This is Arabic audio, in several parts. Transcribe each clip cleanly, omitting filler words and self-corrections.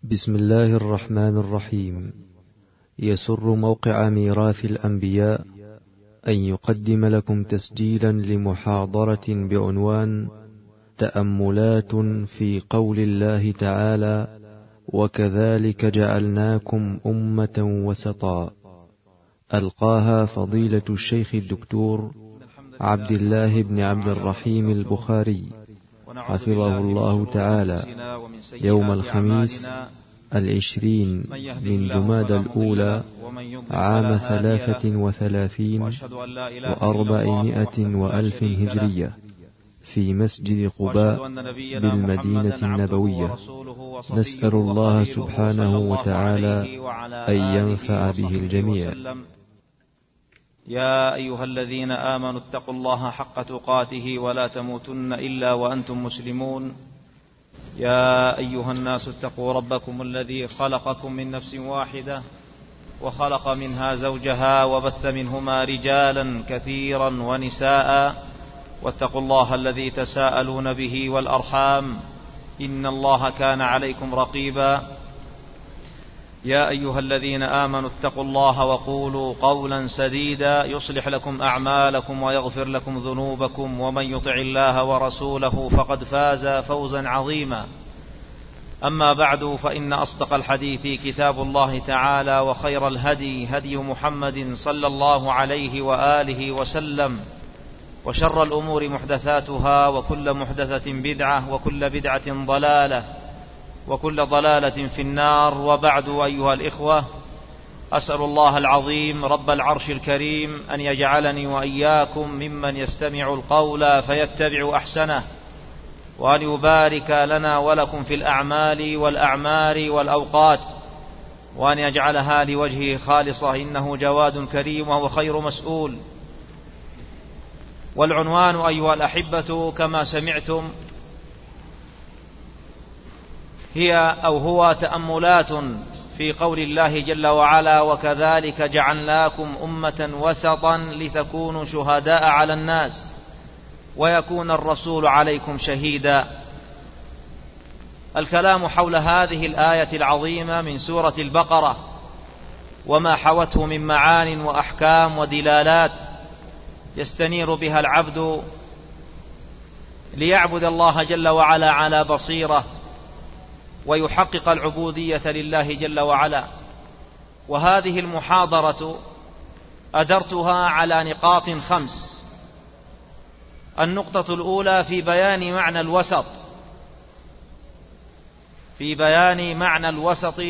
بسم الله الرحمن الرحيم. يسر موقع ميراث الأنبياء أن يقدم لكم تسجيلا لمحاضرة بعنوان تأملات في قول الله تعالى: وكذلك جعلناكم أمة وسطا، ألقاها فضيلة الشيخ الدكتور عبد الله بن عبد الرحيم البخاري حفظه الله تعالى يوم الخميس 20 من جمادى الأولى عام 33 و400 وألف هجرية في مسجد قباء بالمدينة النبوية. نسأل الله سبحانه وتعالى أن ينفع به الجميع. يا أيها الذين آمنوا اتقوا الله حق تقاته ولا تموتن إلا وأنتم مسلمون. يا أيها الناس اتقوا ربكم الذي خلقكم من نفس واحدة وخلق منها زوجها وبث منهما رجالا كثيرا ونساء، واتقوا الله الذي تساءلون به والأرحام إن الله كان عليكم رقيبا. يا أيها الذين آمنوا اتقوا الله وقولوا قولا سديدا يصلح لكم أعمالكم ويغفر لكم ذنوبكم، ومن يطع الله ورسوله فقد فاز فوزا عظيما. أما بعد، فإن أصدق الحديث كتاب الله تعالى، وخير الهدي هدي محمد صلى الله عليه وآله وسلم، وشر الأمور محدثاتها، وكل محدثة بدعة، وكل بدعة ضلالة، وكل ضلالة في النار. وبعد، أيها الإخوة، أسأل الله العظيم رب العرش الكريم أن يجعلني وإياكم ممن يستمع القول فيتبع أحسنه، وأن يبارك لنا ولكم في الأعمال والأعمار والأوقات، وأن يجعلها لوجهه خالصة، إنه جواد كريم وهو خير مسؤول. والعنوان أيها الأحبة كما سمعتم هو تأملات في قول الله جل وعلا: وكذلك جعلناكم أمة وسطا لتكونوا شهداء على الناس ويكون الرسول عليكم شهيدا. الكلام حول هذه الآية العظيمة من سورة البقرة وما حوته من معان وأحكام ودلالات يستنير بها العبد ليعبد الله جل وعلا على بصيرة ويحقق العبودية لله جل وعلا. وهذه المحاضرة أدرتها على نقاط 5. النقطة الأولى في بيان معنى الوسط،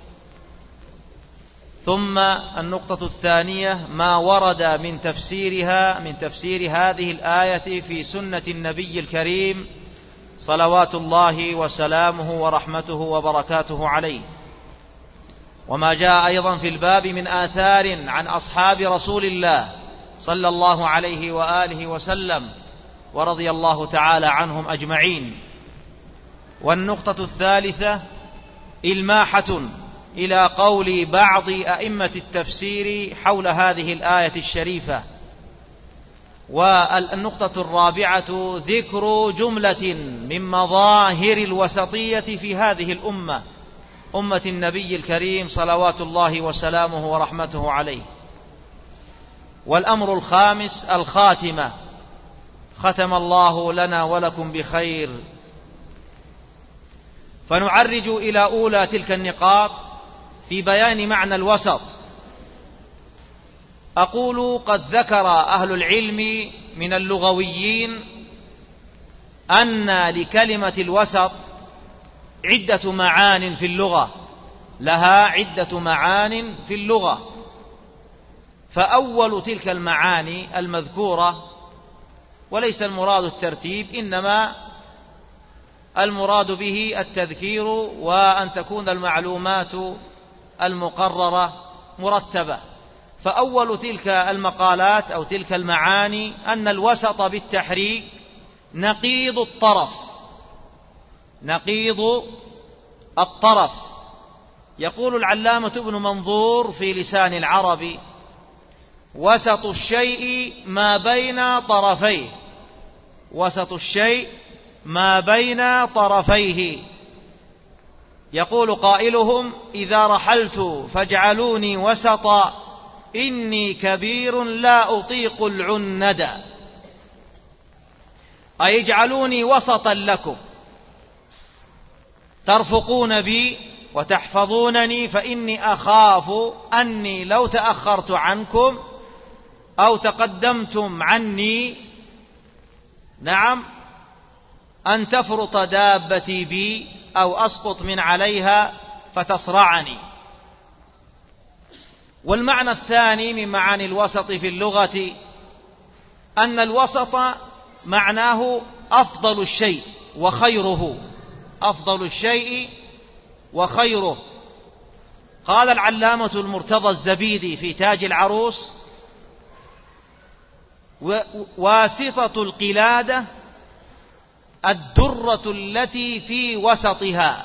ثم النقطة الثانية ما ورد من تفسير هذه الآية في سنة النبي الكريم صلوات الله وسلامه ورحمته وبركاته عليه، وما جاء أيضا في الباب من آثار عن أصحاب رسول الله صلى الله عليه وآله وسلم ورضي الله تعالى عنهم أجمعين. والنقطة الثالثة إلماحة إلى قول بعض أئمة التفسير حول هذه الآية الشريفة. والنقطة الرابعة ذكر جملة من مظاهر الوسطية في هذه الأمة، أمة النبي الكريم صلوات الله وسلامه ورحمته عليه. والأمر الخامس الخاتمة، ختم الله لنا ولكم بخير. فنعرج إلى أولى تلك النقاط في بيان معنى الوسط. أقول قد ذكر أهل العلم من اللغويين أن لكلمة الوسط عدة معان في اللغة، لها عدة معان في اللغة. فأول تلك المعاني المذكورة، وليس المراد الترتيب، إنما المراد به التذكير، وأن تكون المعلومات المقررة مرتبة. فأول تلك المقالات أو تلك المعاني أن الوسط بالتحريك نقيض الطرف. يقول العلامة ابن منظور في لسان العرب: وسط الشيء ما بين طرفيه، وسط الشيء ما بين طرفيه، يقول قائلهم: إذا رحلت فاجعلوني وسطا إني كبير لا أطيق العندة، أي اجعلوني وسطا لكم ترفقون بي وتحفظونني، فإني أخاف أني لو تأخرت عنكم أو تقدمتم عني أن تفرط دابتي بي أو أسقط من عليها فتصرعني. والمعنى الثاني من معاني الوسط في اللغة أن الوسط معناه أفضل الشيء وخيره، أفضل الشيء وخيره. قال العلامة المرتضى الزبيدي في تاج العروس: واسطة القلادة الدرة التي في وسطها،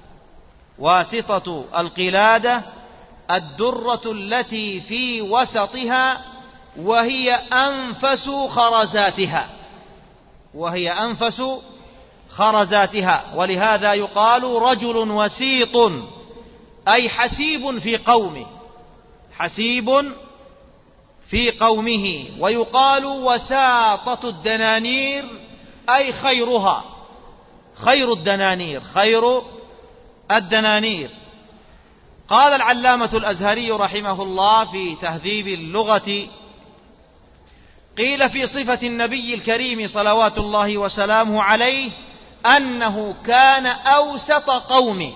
واسطة القلادة الدرة التي في وسطها، وهي أنفس خرزاتها، وهي أنفس خرزاتها. ولهذا يقال رجل وسيط، أي حسيب في قومه، حسيب في قومه. ويقال وساطة الدنانير، أي خيرها، خير الدنانير، خير الدنانير. قال العلامة الأزهري رحمه الله في تهذيب اللغة: قيل في صفة النبي الكريم صلوات الله وسلامه عليه أنه كان أوسط قومه،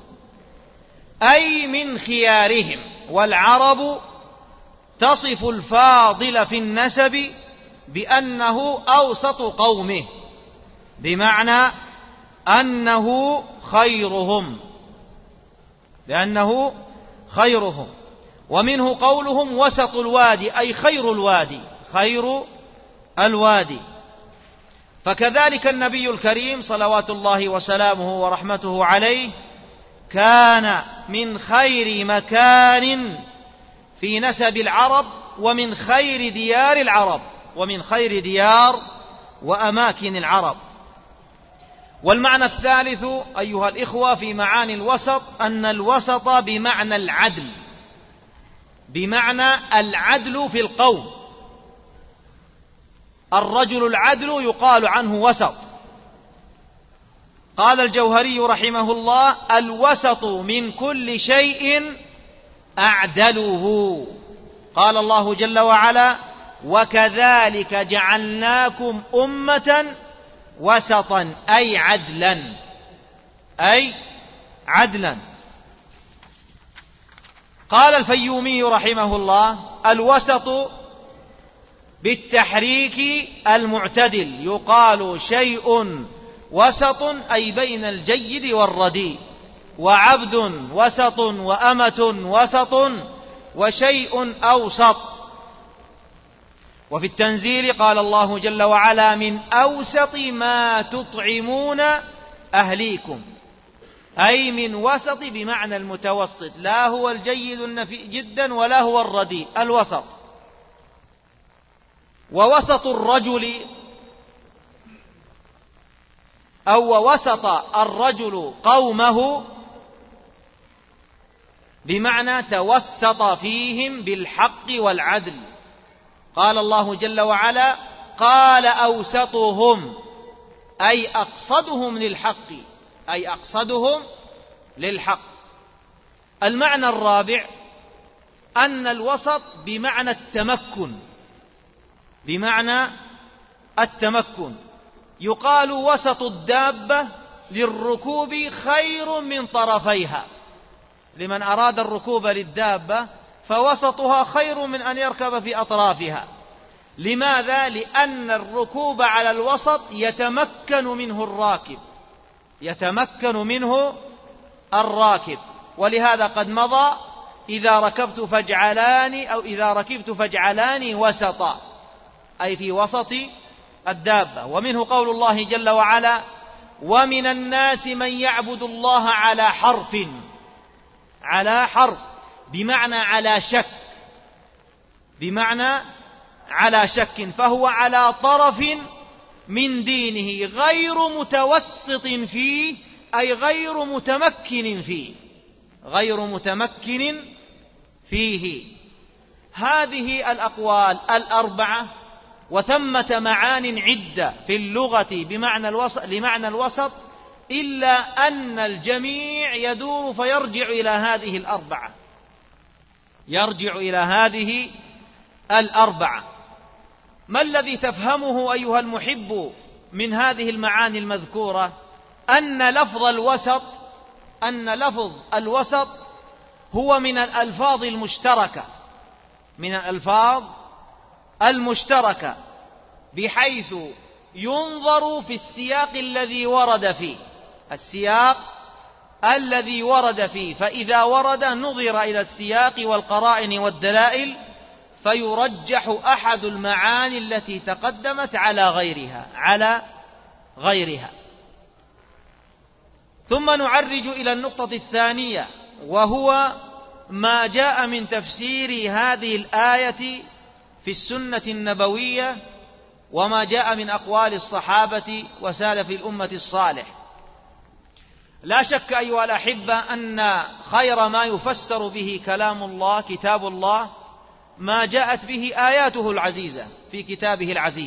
أي من خيارهم. والعرب تصف الفاضل في النسب بأنه أوسط قومه، بمعنى أنه خيرهم، لأنه خيرهم. ومنه قولهم وسط الوادي، أي خير الوادي، خير الوادي. فكذلك النبي الكريم صلوات الله وسلامه ورحمته عليه كان من خير مكان في نسب العرب، ومن خير ديار العرب، ومن خير ديار وأماكن العرب. والمعنى الثالث أيها الإخوة في معاني الوسط أن الوسط بمعنى العدل، بمعنى العدل في القوم. الرجل العدل يقال عنه وسط. قال الجوهري رحمه الله: الوسط من كل شيء أعدله. قال الله جل وعلا: وكذلك جعلناكم أمة وسطا، أي عدلا، أي عدلا. قال الفيومي رحمه الله: الوسط بالتحريك المعتدل، يقال شيء وسط، أي بين الجيد والرديء، وعبد وسط، وأمة وسط، وشيء أوسط. وفي التنزيل قال الله جل وعلا: من أوسط ما تطعمون أهليكم، أي من وسط بمعنى المتوسط، لا هو الجيد النفي جدا ولا هو الرديء، الوسط. ووسط الرجل أو وسط الرجل قومه بمعنى توسط فيهم بالحق والعدل. قال الله جل وعلا: قال أوسطهم، أي أقصدهم للحق، أي أقصدهم للحق. المعنى الرابع أن الوسط بمعنى التمكن، بمعنى التمكن. يقال وسط الدابة للركوب خير من طرفيها، لمن أراد الركوب للدابة فوسطها خير من أن يركب في أطرافها. لماذا؟ لأن الركوب على الوسط يتمكن منه الراكب، يتمكن منه الراكب. ولهذا قد مضى: إذا ركبت فاجعلاني، أو إذا ركبت فاجعلاني وسطا، أي في وسط الدابة. ومنه قول الله جل وعلا: ومن الناس من يعبد الله على حرف، على حرف بمعنى على شك، بمعنى على شك، فهو على طرف من دينه غير متوسط فيه، أي غير متمكن فيه، غير متمكن فيه. هذه الأقوال الأربعة وثمة معان عدة في اللغة لمعنى الوسط، إلا أن الجميع يدور فيرجع إلى هذه الأربعة، يرجع إلى هذه الأربعة. ما الذي تفهمه أيها المحب من هذه المعاني المذكورة؟ أن لفظ الوسط هو من الألفاظ المشتركة، من الألفاظ المشتركة، بحيث ينظر في السياق الذي ورد فيه، السياق الذي ورد فيه، فإذا ورد نظر إلى السياق والقرائن والدلائل فيرجح أحد المعاني التي تقدمت على غيرها. ثم نعرج إلى النقطة الثانية، وهو ما جاء من تفسير هذه الآية في السنة النبوية، وما جاء من أقوال الصحابة وسالف الأمة الصالح. لا شك أيها الأحبة أن خير ما يفسر به كلام الله كتاب الله ما جاءت به آياته العزيزة في كتابه العزيز،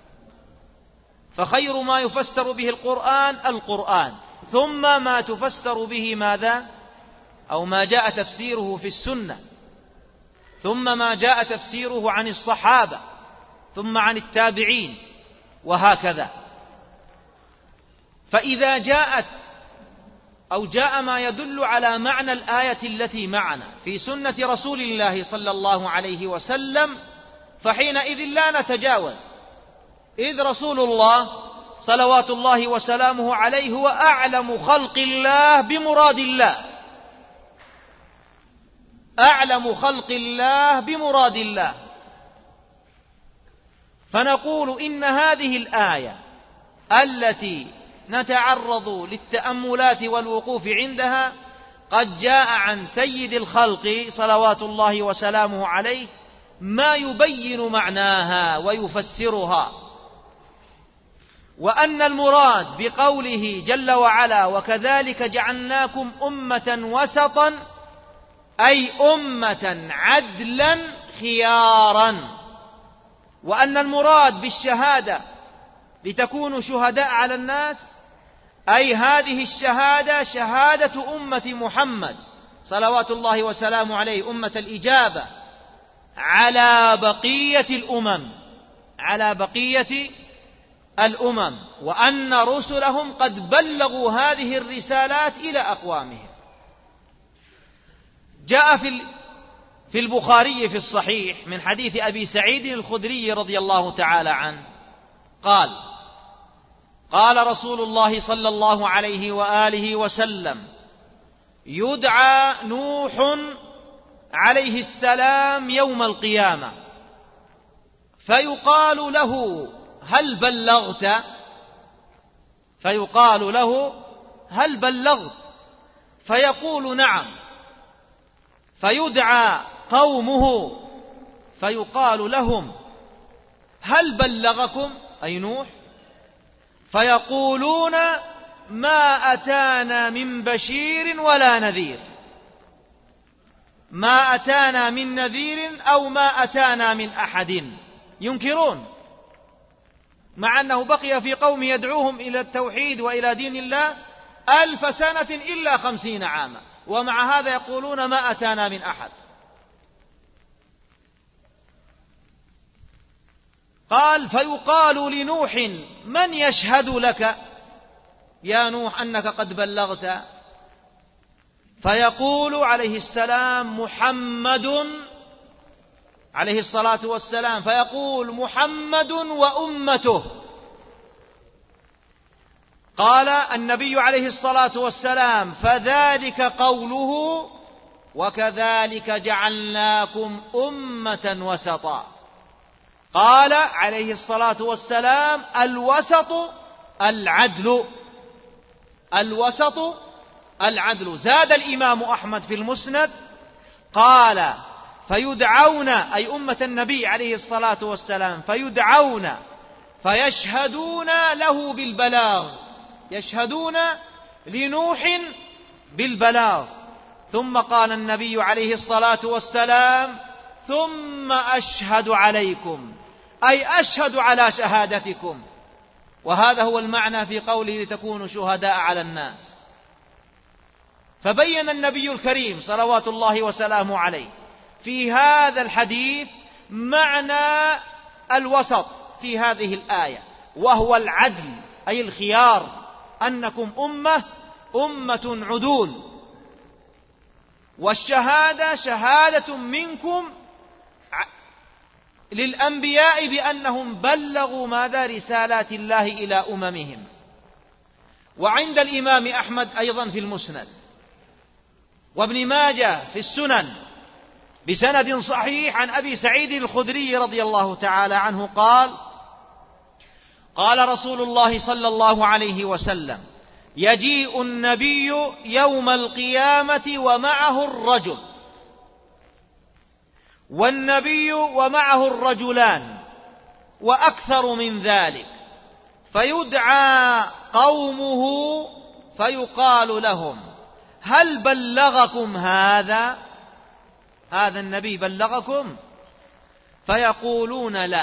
فخير ما يفسر به القرآن، ثم ما تفسر به ماذا؟ أو ما جاء تفسيره في السنة، ثم ما جاء تفسيره عن الصحابة، ثم عن التابعين، وهكذا. فإذا جاء ما يدل على معنى الآية التي معنا في سنة رسول الله صلى الله عليه وسلم، فحينئذ لا نتجاوز، إذ رسول الله صلوات الله وسلامه عليه هو أعلم خلق الله بمراد الله، أعلم خلق الله بمراد الله. فنقول إن هذه الآية التي نتعرض للتأملات والوقوف عندها قد جاء عن سيد الخلق صلوات الله وسلامه عليه ما يبين معناها ويفسرها، وأن المراد بقوله جل وعلا وكذلك جعلناكم أمة وسطا أي أمة عدلا خيارا، وأن المراد بالشهادة لتكونوا شهداء على الناس أي هذه الشهادة شهادة أمة محمد صلوات الله وسلامه عليه، أمة الإجابة على بقية الأمم، وأن رسلهم قد بلغوا هذه الرسالات إلى أقوامهم. جاء في البخاري في الصحيح من حديث أبي سعيد الخدري رضي الله تعالى عنه قال رسول الله صلى الله عليه وآله وسلم: يدعى نوح عليه السلام يوم القيامة فيقال له: هل بلغت؟ فيقال له: هل بلغت؟ فيقول: نعم. فيدعى قومه فيقال لهم: هل بلغكم؟ أي نوح. فيقولون: ما أتانا من بشير ولا نذير، ما أتانا من نذير أو ما أتانا من أحد. ينكرون، مع أنه بقي في قوم يدعوهم إلى التوحيد وإلى دين الله 1000 سنة إلا 50 عاما، ومع هذا يقولون ما أتانا من أحد. قال: فيقال لنوح: من يشهد لك يا نوح أنك قد بلغت؟ فيقول عليه السلام: محمد عليه الصلاة والسلام، فيقول: محمد وأمته. قال النبي عليه الصلاة والسلام: فذلك قوله وكذلك جعلناكم أمة وسطا. قال عليه الصلاة والسلام: الوسط العدل، الوسط العدل. زاد الإمام أحمد في المسند قال: فيدعون أي أمة النبي عليه الصلاة والسلام فيدعون فيشهدون له بالبلاغ، يشهدون لنوح بالبلاغ. ثم قال النبي عليه الصلاة والسلام: ثم أشهد عليكم، أي أشهد على شهادتكم. وهذا هو المعنى في قوله: لتكونوا شهداء على الناس. فبين النبي الكريم صلوات الله وسلامه عليه في هذا الحديث معنى الوسط في هذه الآية، وهو العدل، أي الخيار، أنكم أمة عدول. والشهادة شهادة منكم للأنبياء بأنهم بلغوا ماذا؟ رسالات الله إلى أممهم. وعند الإمام أحمد أيضا في المسند، وابن ماجه في السنن بسند صحيح عن أبي سعيد الخدري رضي الله تعالى عنه قال: قال رسول الله صلى الله عليه وسلم: يجيء النبي يوم القيامة ومعه الرجل، والنبي ومعه الرجلان وأكثر من ذلك، فيدعى قومه فيقال لهم: هل بلغكم هذا؟ هذا النبي بلغكم؟ فيقولون: لا.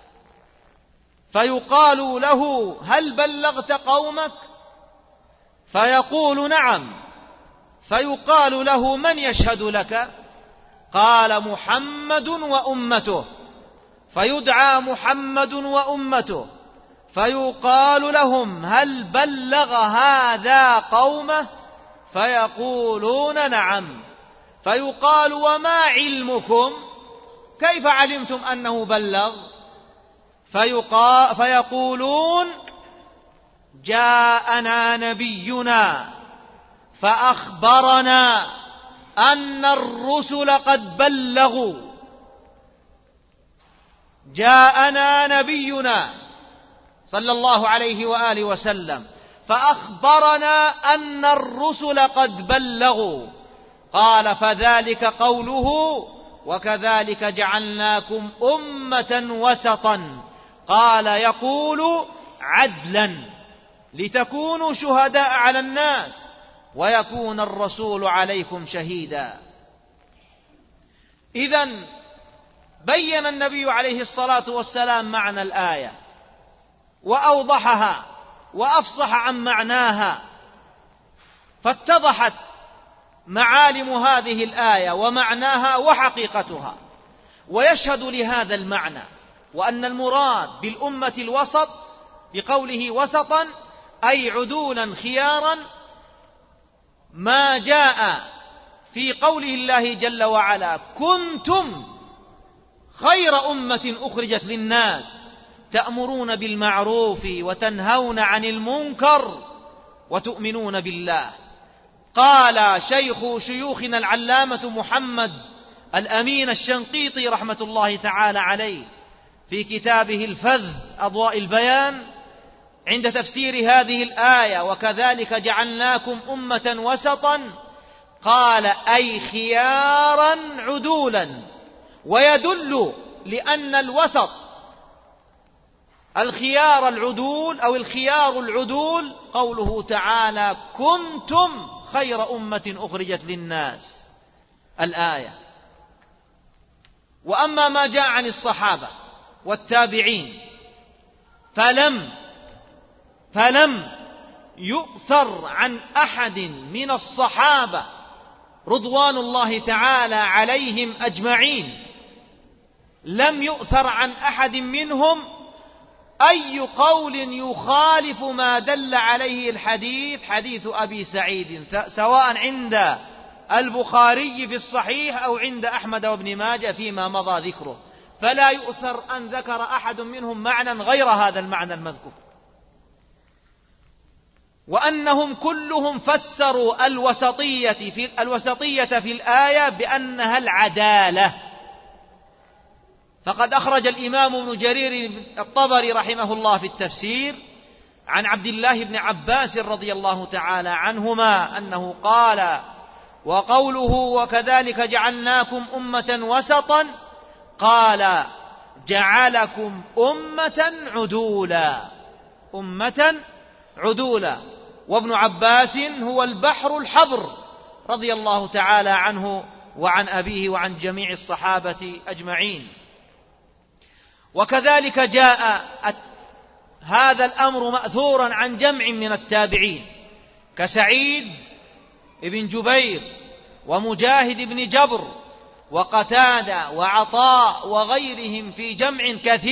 فيقال له: هل بلغت قومك؟ فيقول: نعم. فيقال له: من يشهد لك؟ قال: محمد وأمته. فيدعى محمد وأمته، فيقال لهم: هل بلغ هذا قومه؟ فيقولون: نعم. فيقال: وما علمكم؟ كيف علمتم أنه بلغ؟ فيقولون: جاءنا نبينا فأخبرنا أن الرسل قد بلغوا. جاءنا نبينا صلى الله عليه وآله وسلم فأخبرنا أن الرسل قد بلغوا. قال: فذلك قوله: وكذلك جعلناكم أمة وسطا. قال: يقول: عدلا، لتكونوا شهداء على الناس ويكون الرسول عليكم شهيدا. إذن بين النبي عليه الصلاة والسلام معنى الآية وأوضحها وأفصح عن معناها، فاتضحت معالم هذه الآية ومعناها وحقيقتها. ويشهد لهذا المعنى وأن المراد بالأمة الوسط بقوله وسطا أي عدولا خيارا ما جاء في قوله الله جل وعلا: كنتم خير أمة أخرجت للناس تأمرون بالمعروف وتنهون عن المنكر وتؤمنون بالله. قال شيخ شيوخنا العلامة محمد الأمين الشنقيطي رحمة الله تعالى عليه في كتابه الفذ أضواء البيان عند تفسير هذه الآية: وكذلك جعلناكم أمة وسطا، قال: أي خيارا عدولا. ويدل لأن الوسط الخيار العدول أو الخيار العدول قوله تعالى: كنتم خير أمة أخرجت للناس، الآية. وأما ما جاء عن الصحابة والتابعين فلم يؤثر عن أحد من الصحابة رضوان الله تعالى عليهم أجمعين، لم يؤثر عن أحد منهم أي قول يخالف ما دل عليه الحديث، حديث أبي سعيد، سواء عند البخاري في الصحيح أو عند أحمد وابن ماجه فيما مضى ذكره. فلا يؤثر أن ذكر أحد منهم معنى غير هذا المعنى المذكور، وأنهم كلهم فسروا الوسطية في الآية بأنها العدالة. فقد أخرج الإمام ابن جرير الطبري رحمه الله في التفسير عن عبد الله بن عباس رضي الله تعالى عنهما أنه قال: وقوله وكذلك جعلناكم أمة وسطا، قال: جعلكم أمة عدولا، أمة عدولا. وابن عباس هو البحر الحبر رضي الله تعالى عنه وعن أبيه وعن جميع الصحابة أجمعين. وكذلك جاء هذا الأمر مأثورا عن جمع من التابعين كسعيد بن جبير ومجاهد بن جبر وقتادة وعطاء وغيرهم في جمع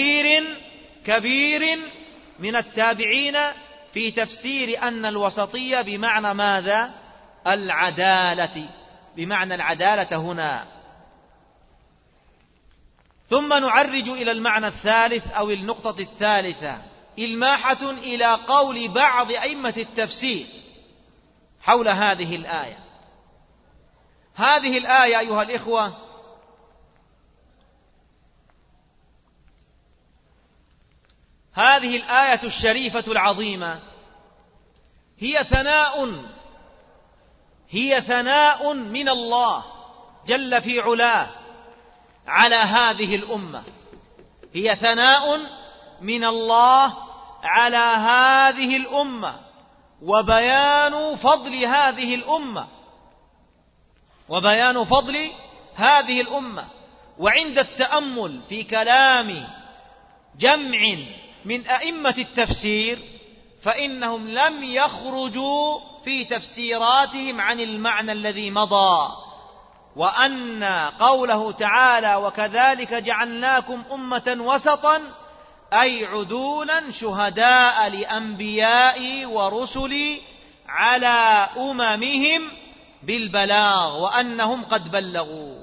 كبير من التابعين في تفسير أن الوسطية بمعنى ماذا؟ العدالة، بمعنى العدالة هنا. ثم نعرج إلى المعنى الثالث أو النقطة الثالثة، إلماحة إلى قول بعض أئمة التفسير حول هذه الآية. هذه الآية أيها الإخوة هذه الآية الشريفة العظيمة هي ثناء من الله جل في علاه على هذه الأمة، هي ثناء من الله على هذه الأمة، وبيان فضل هذه الأمة. وعند التأمل في كلام جمع من أئمة التفسير فإنهم لم يخرجوا في تفسيراتهم عن المعنى الذي مضى، وأن قوله تعالى وكذلك جعلناكم أمة وسطا أي عدولا شهداء لأنبياء ورسل على أممهم بالبلاغ وأنهم قد بلغوا.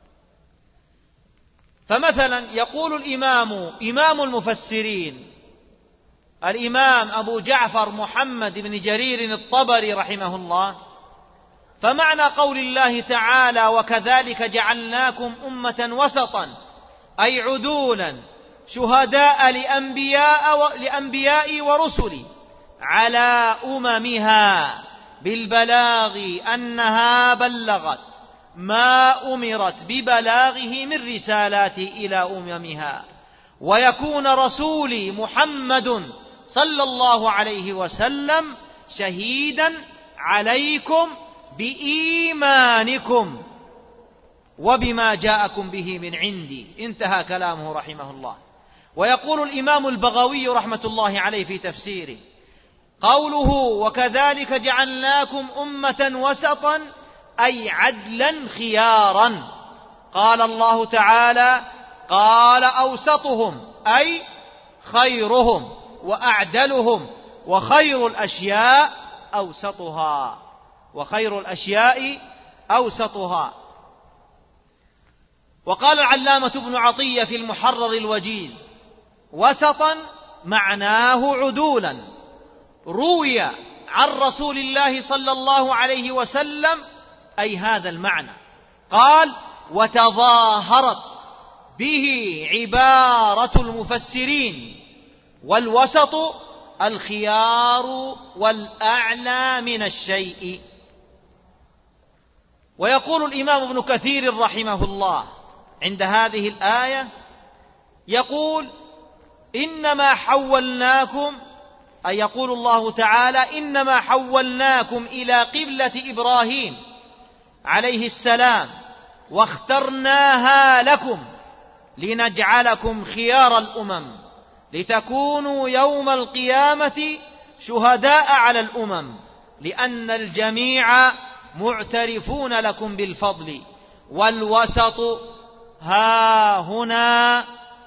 فمثلا يقول إمام المفسرين الإمام أبو جعفر محمد بن جرير الطبري رحمه الله: فمعنى قول الله تعالى وكذلك جعلناكم أمة وسطا أي عدولا شهداء لأنبياء ورسل على أممها بالبلاغ أنها بلغت ما أمرت ببلاغه من رسالات إلى أممها، ويكون رسولي محمد صلى الله عليه وسلم شهيدا عليكم بإيمانكم وبما جاءكم به من عندي. انتهى كلامه رحمه الله. ويقول الإمام البغوي رحمة الله عليه في تفسيره: قوله وكذلك جعلناكم أمة وسطا أي عدلا خيارا. قال الله تعالى: قال أوسطهم أي خيرهم وأعدلهم، وخير الأشياء أوسطها. وقال العلامة ابن عطية في المحرر الوجيز: وسطا معناه عدولا. روي عن رسول الله صلى الله عليه وسلم أي هذا المعنى. قال: وتظاهرت به عبارة المفسرين، والوسط الخيار والأعلى من الشيء. ويقول الإمام ابن كثير رحمه الله عند هذه الآية، يقول: إنما حولناكم، أي يقول الله تعالى: إنما حولناكم إلى قبلة إبراهيم عليه السلام واخترناها لكم لنجعلكم خيار الأمم لتكونوا يوم القيامة شهداء على الأمم، لأن الجميع معترفون لكم بالفضل. والوسط ها هنا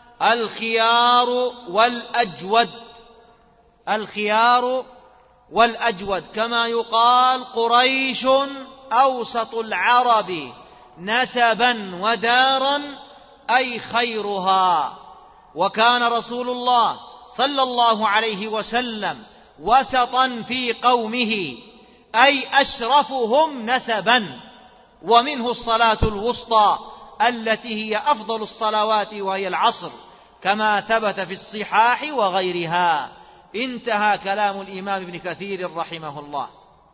الخيار والأجود، كما يقال قريش أوسط العرب نسبا ودارا أي خيرها. وكان رسول الله صلى الله عليه وسلم وسطا في قومه أي أشرفهم نسبا، ومنه الصلاة الوسطى التي هي أفضل الصلوات وهي العصر، كما ثبت في الصحاح وغيرها. انتهى كلام الإمام ابن كثير رحمه الله.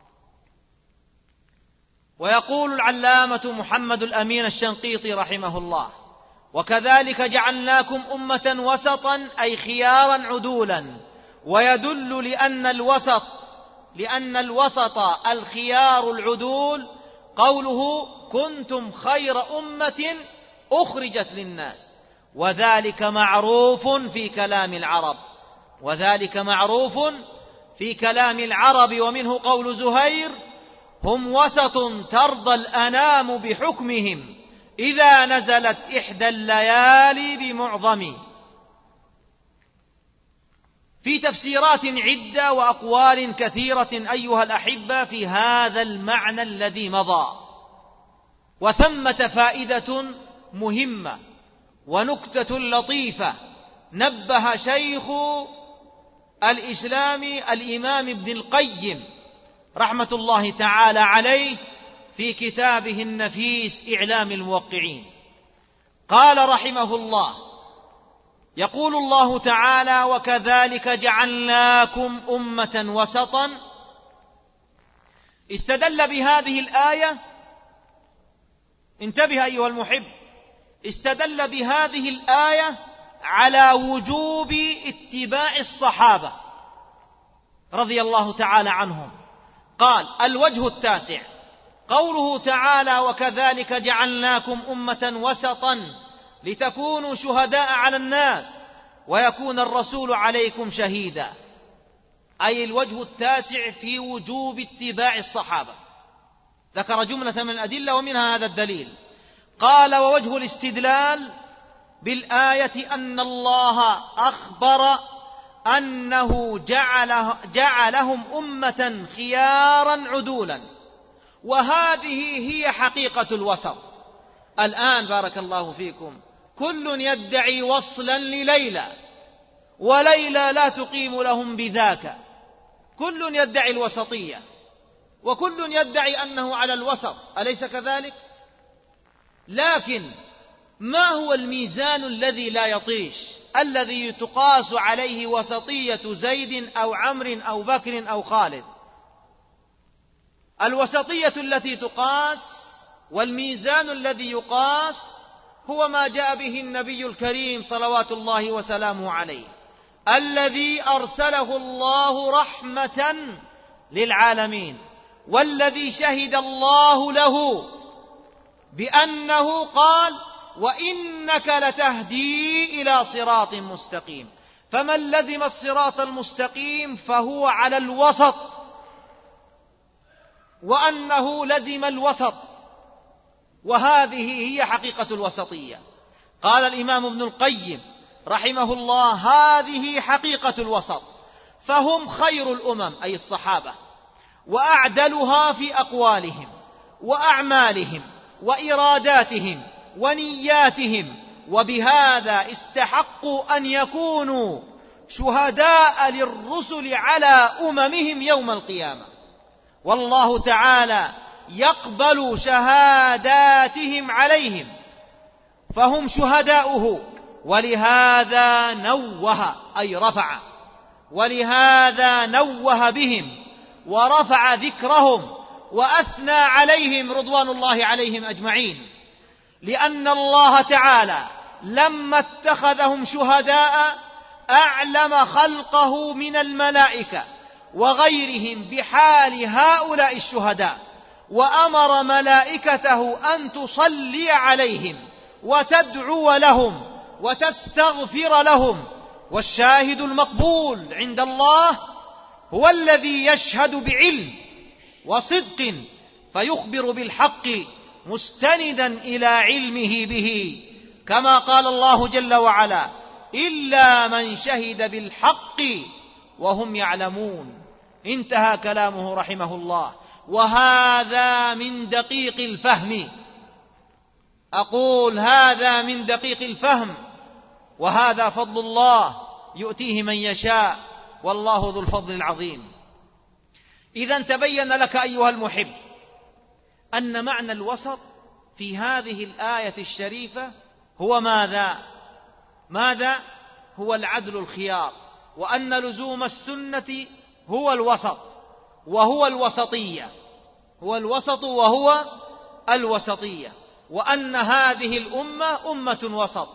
ويقول العلامة محمد الأمين الشنقيطي رحمه الله: وكذلك جعلناكم أمة وسطا أي خيارا عدولا. ويدل لأن الوسط لأن الوسط الخيار العدول قوله كنتم خير أمة أخرجت للناس، وذلك معروف في كلام العرب، وذلك معروف في كلام العرب. ومنه قول زهير هم وسط ترضى الأنام بحكمهم إذا نزلت إحدى الليالي بمعظم. في تفسيرات عدة وأقوال كثيرة أيها الأحبة في هذا المعنى الذي مضى، وثمة فائدة مهمة ونكتة لطيفة نبه شيخ الإسلام الإمام ابن القيم رحمة الله تعالى عليه في كتابه النفيس إعلام الموقعين. قال رحمه الله: يقول الله تعالى: وكذلك جعلناكم أمة وسطا. استدل بهذه الآية، انتبه أيها المحب، استدل بهذه الآية على وجوب اتباع الصحابة رضي الله تعالى عنهم. قال: الوجه التاسع قوله تعالى: وكذلك جعلناكم أمة وسطا لتكونوا شهداء على الناس ويكون الرسول عليكم شهيدا. أي الوجه التاسع في وجوب اتباع الصحابة. ذكر جملة من الأدلة ومنها هذا الدليل. قال: ووجه الاستدلال بالآية أن الله أخبر أنه جعلهم أمة خيارا عدولا، وهذه هي حقيقة الوسط. الآن بارك الله فيكم كل يدعي وصلا لليلى، وليلى لا تقيم لهم بذاك. كل يدعي الوسطية، وكل يدعي أنه على الوسط، أليس كذلك؟ لكن ما هو الميزان الذي لا يطيش، الذي تقاس عليه وسطية زيد أو عمرو أو بكر أو خالد؟ الوسطية التي تقاس والميزان الذي يقاس هو ما جاء به النبي الكريم صلوات الله وسلامه عليه، الذي أرسله الله رحمة للعالمين، والذي شهد الله له بأنه قال: وإنك لتهدي إلى صراط مستقيم. فمن لزم الصراط المستقيم فهو على الوسط، وأنه لزم الوسط، وهذه هي حقيقة الوسطية. قال الإمام ابن القيم رحمه الله: هذه حقيقة الوسط، فهم خير الأمم أي الصحابة، وأعدلها في أقوالهم وأعمالهم وإراداتهم ونياتهم، وبهذا استحقوا أن يكونوا شهداء للرسل على أممهم يوم القيامة، والله تعالى يقبل شهاداتهم عليهم، فهم شهداؤه. ولهذا نوه أي رفع، ولهذا نوه بهم ورفع ذكرهم وأثنى عليهم رضوان الله عليهم أجمعين، لأن الله تعالى لما اتخذهم شهداء أعلم خلقه من الملائكة وغيرهم بحال هؤلاء الشهداء، وأمر ملائكته أن تصلي عليهم وتدعو لهم وتستغفر لهم. والشاهد المقبول عند الله هو الذي يشهد بعلم وصدق فيخبر بالحق مستندا إلى علمه به، كما قال الله جل وعلا: إلا من شهد بالحق وهم يعلمون. انتهى كلامه رحمه الله. وهذا من دقيق الفهم، أقول هذا من دقيق الفهم، وهذا فضل الله يؤتيه من يشاء، والله ذو الفضل العظيم. إذن تبين لك أيها المحب أن معنى الوسط في هذه الآية الشريفة هو ماذا؟ هو العدل الخيار، وأن لزوم السنة هو الوسط وهو الوسطية، هو الوسط وهو الوسطية، وأن هذه الأمة أمة وسط.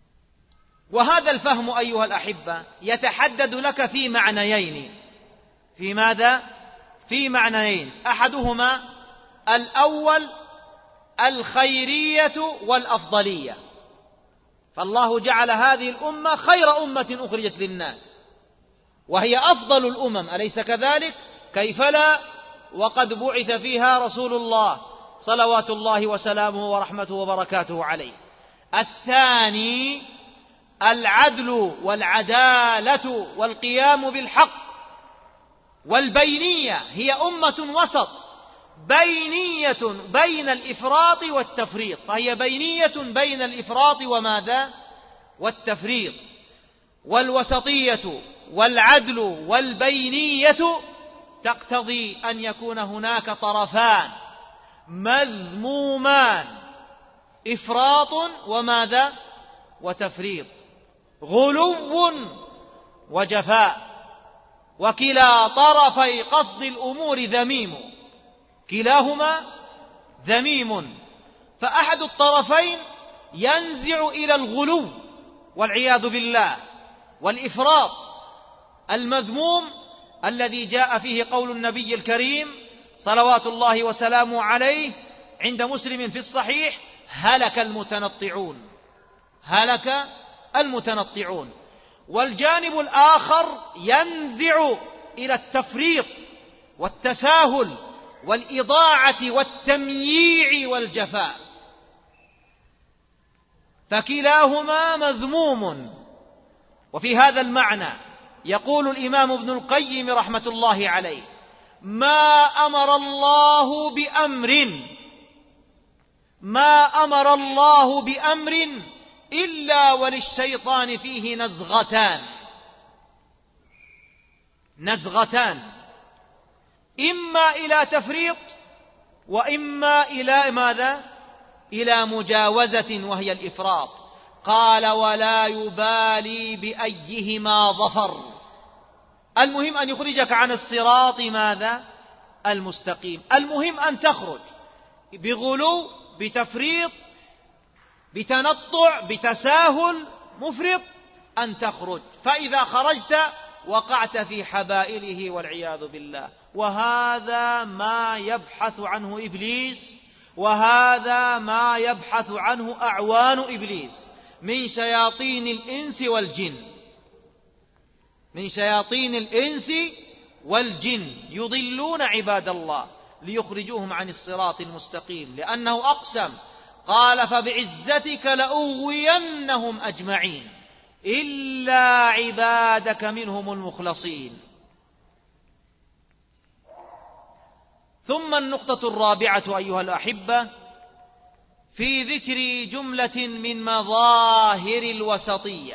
وهذا الفهم أيها الأحبة يتحدد لك في معنيين. في ماذا؟ في معنيين: أحدهما الأول الخيرية والأفضلية، فالله جعل هذه الأمة خير أمة أخرجت للناس، وهي أفضل الأمم، أليس كذلك؟ كيف لا، وقد بعث فيها رسول الله صلوات الله وسلامه ورحمته وبركاته عليه. الثاني العدل والعدالة والقيام بالحق والبينية، هي أمة وسط بينية بين الإفراط والتفريط، فهي بينية بين الإفراط وماذا؟ والتفريط. والوسطية والعدل والبينية تقتضي أن يكون هناك طرفان مذمومان: إفراط وماذا؟ وتفريط، غلو وجفاء، وكلا طرفي قصد الأمور ذميم، كلاهما ذميم، فأحد الطرفين ينزع إلى الغلو والعياذ بالله والإفراط المذموم الذي جاء فيه قول النبي الكريم صلوات الله وسلامه عليه عند مسلم في الصحيح: هلك المتنطعون، هلك المتنطعون. والجانب الآخر ينزع إلى التفريط والتساهل والإضاعة والتمييع والجفاء، فكلاهما مذموم. وفي هذا المعنى يقول الإمام ابن القيم رحمة الله عليه: ما أمر الله بأمر إلا وللشيطان فيه نزغتان، إما إلى تفريط وإما إلى ماذا؟ إلى مجاوزة وهي الإفراط. قال: ولا يبالي بأيهما ظفر، المهم أن يخرجك عن الصراط ماذا؟ المستقيم. المهم أن تخرج بغلو، بتفريط، بتنطع، بتساهل، مفرط، أن تخرج، فإذا خرجت وقعت في حبائله والعياذ بالله. وهذا ما يبحث عنه إبليس، وهذا ما يبحث عنه أعوان إبليس من شياطين الإنس والجن، من شياطين الإنس والجن، يضلون عباد الله ليخرجوهم عن الصراط المستقيم، لأنه أقسم قال: فبعزتك لأغوينهم أجمعين إلا عبادك منهم المخلصين. ثم النقطة الرابعة أيها الأحبة في ذكر جملة من مظاهر الوسطية،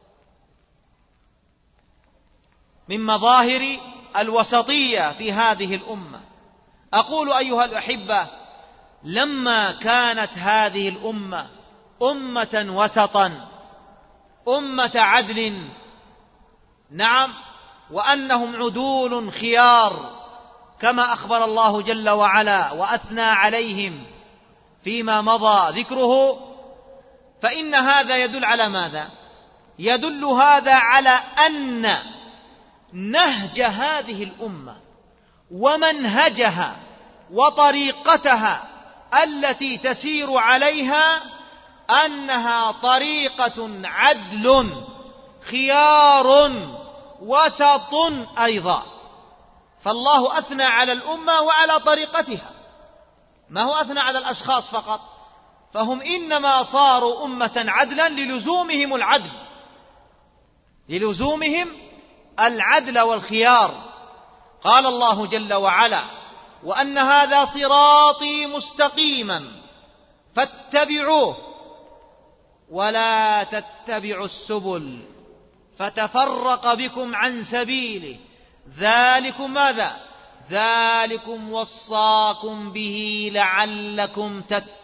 من مظاهر الوسطية في هذه الأمة. أقول أيها الأحبة: لما كانت هذه الأمة أمة وسطا، أمة عدل، نعم، وأنهم عدول خيار كما أخبر الله جل وعلا وأثنى عليهم فيما مضى ذكره، فإن هذا يدل على ماذا؟ يدل هذا على أن نهج هذه الأمة ومنهجها وطريقتها التي تسير عليها أنها طريقة عدل خيار وسط أيضا. فالله أثنى على الأمة وعلى طريقتها، ما هو أثنى على الأشخاص فقط، فهم إنما صاروا أمة عدلا للزومهم العدل، للزومهم العدل والخيار. قال الله جل وعلا: وأن هذا صراطي مستقيما فاتبعوه ولا تتبعوا السبل فتفرق بكم عن سبيله ذلكم ماذا؟ ذلكم وصاكم به لعلكم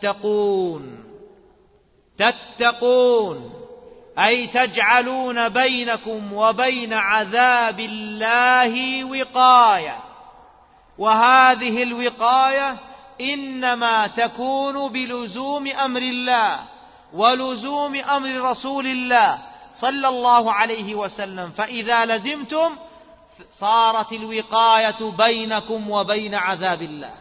تتقون، أي تجعلون بينكم وبين عذاب الله وقاية. وهذه الوقاية إنما تكون بلزوم أمر الله ولزوم أمر رسول الله صلى الله عليه وسلم، فإذا لزمتم صارت الوقاية بينكم وبين عذاب الله.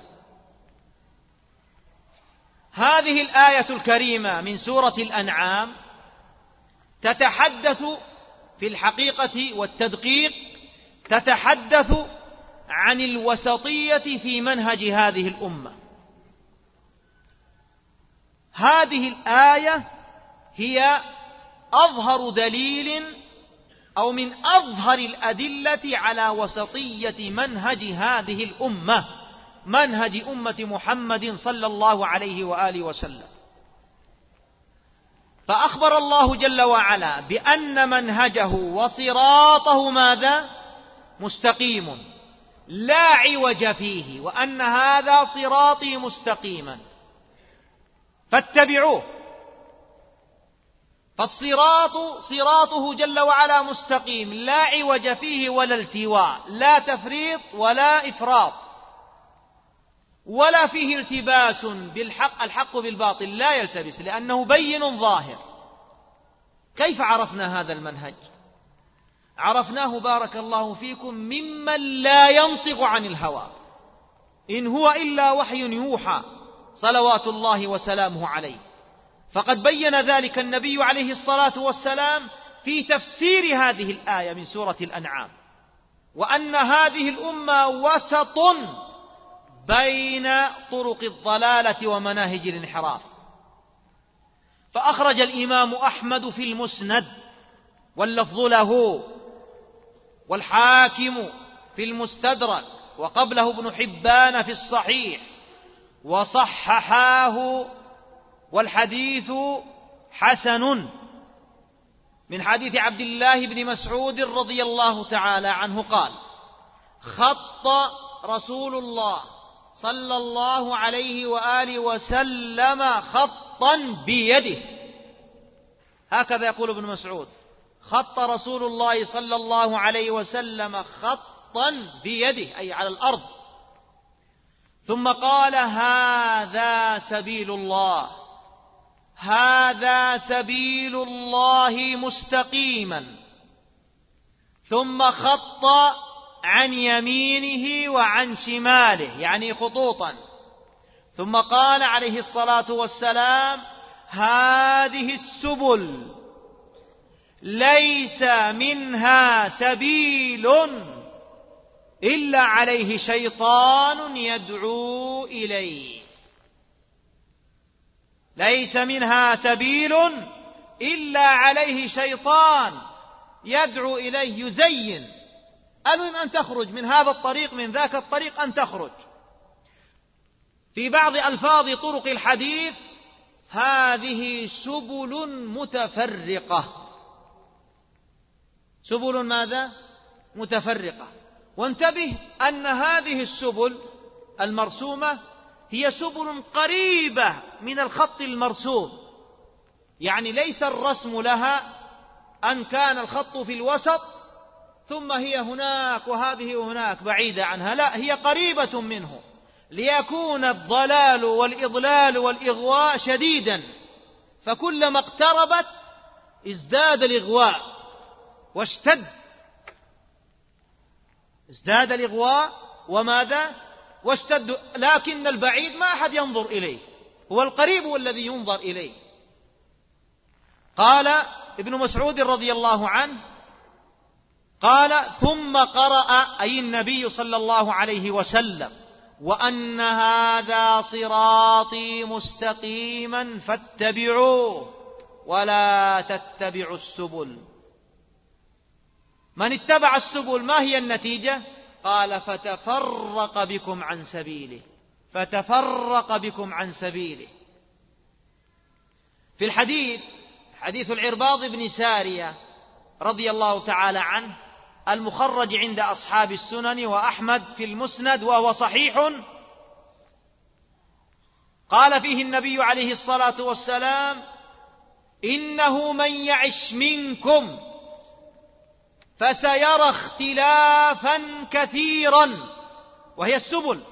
هذه الآية الكريمة من سورة الأنعام تتحدث في الحقيقة والتدقيق، تتحدث عن الوسطية في منهج هذه الأمة. هذه الآية هي أظهر دليل أو من أظهر الأدلة على وسطية منهج هذه الأمة، منهج أمة محمد صلى الله عليه وآله وسلم. فأخبر الله جل وعلا بأن منهجه وصراطه ماذا؟ مستقيم لا عوج فيه، وأن هذا صراطي مستقيما فاتبعوه. فالصراط صراطه جل وعلا مستقيم لا عوج فيه ولا التواء، لا تفريط ولا إفراط، ولا فيه التباس بالحق، الحق بالباطل لا يلتبس، لأنه بين ظاهر. كيف عرفنا هذا المنهج؟ عرفناه بارك الله فيكم ممن لا ينطق عن الهوى، إن هو إلا وحي يوحى صلوات الله وسلامه عليه. فقد بين ذلك النبي عليه الصلاة والسلام في تفسير هذه الآية من سورة الأنعام، وأن هذه الأمة وسط بين طرق الضلالة ومناهج الانحراف. فأخرج الإمام أحمد في المسند واللفظ له، والحاكم في المستدرك، وقبله ابن حبان في الصحيح، وصححاه، والحديث حسن، من حديث عبد الله بن مسعود رضي الله تعالى عنه قال: خط رسول الله صلى الله عليه وآله وسلم خطا بيده. هكذا يقول ابن مسعود: خط رسول الله صلى الله عليه وسلم خطا بيده، أي على الأرض، ثم قال: هذا سبيل الله، هذا سبيل الله مستقيما، ثم خط عن يمينه وعن شماله، يعني خطوطا، ثم قال عليه الصلاة والسلام: هذه السبل ليس منها سبيل إلا عليه شيطان يدعو إليه، ليس منها سبيل إلا عليه شيطان يدعو إليه، يزين. المهم أن تخرج من هذا الطريق من ذاك الطريق، أن تخرج. في بعض ألفاظ طرق الحديث: هذه سبل متفرقة. سبل ماذا؟ متفرقة. وانتبه أن هذه السبل المرسومة هي سبل قريبة من الخط المرسوم، يعني ليس الرسم لها أن كان الخط في الوسط ثم هي هناك وهذه هناك بعيدة عنها، لا، هي قريبة منه، ليكون الضلال والإضلال والإغواء شديدا، فكلما اقتربت ازداد الإغواء واشتد، ازداد الإغواء وماذا؟ واشتد. لكن البعيد ما أحد ينظر إليه، هو القريب هو الذي ينظر إليه. قال ابن مسعود رضي الله عنه، قال: ثم قرأ، أي النبي صلى الله عليه وسلم: وأن هذا صراطي مستقيما فاتبعوه ولا تتبعوا السبل. من اتبع السبل ما هي النتيجة؟ قال: فتفرق بكم عن سبيله، فتفرق بكم عن سبيله. في الحديث، حديث العرباض بن سارية رضي الله تعالى عنه، المخرج عند أصحاب السنن وأحمد في المسند، وهو صحيح، قال فيه النبي عليه الصلاة والسلام: إنه من يعش منكم فسيرى اختلافا كثيرا، وهي السبل،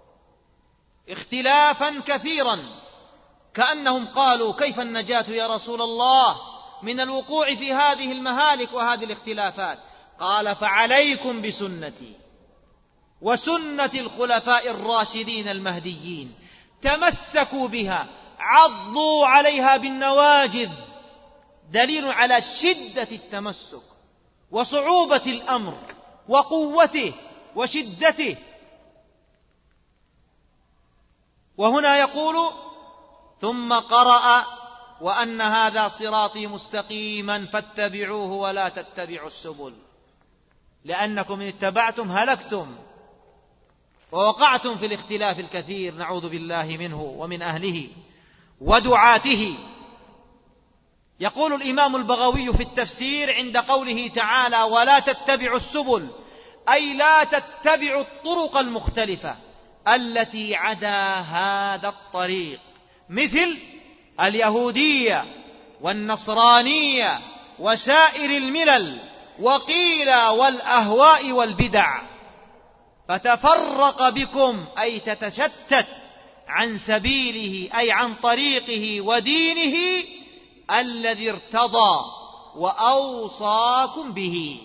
اختلافا كثيرا. كأنهم قالوا: كيف النجاة يا رسول الله من الوقوع في هذه المهالك وهذه الاختلافات؟ قال فعليكم بسنتي وسنة الخلفاء الراشدين المهديين، تمسكوا بها، عضوا عليها بالنواجذ، دليل على شدة التمسك وصعوبة الأمر وقوته وشدته. وهنا يقول ثم قرأ وأن هذا صراطي مستقيما فاتبعوه ولا تتبعوا السبل، لأنكم إن اتبعتم هلكتم ووقعتم في الاختلاف الكثير، نعوذ بالله منه ومن أهله ودعاته. يقول الإمام البغوي في التفسير عند قوله تعالى ولا تتبعوا السبل، أي لا تتبعوا الطرق المختلفة التي عدا هذا الطريق، مثل اليهودية والنصرانية وسائر الملل، وقيل والأهواء والبدع، فتفرق بكم أي تتشتت عن سبيله أي عن طريقه ودينه الذي ارتضى وأوصاكم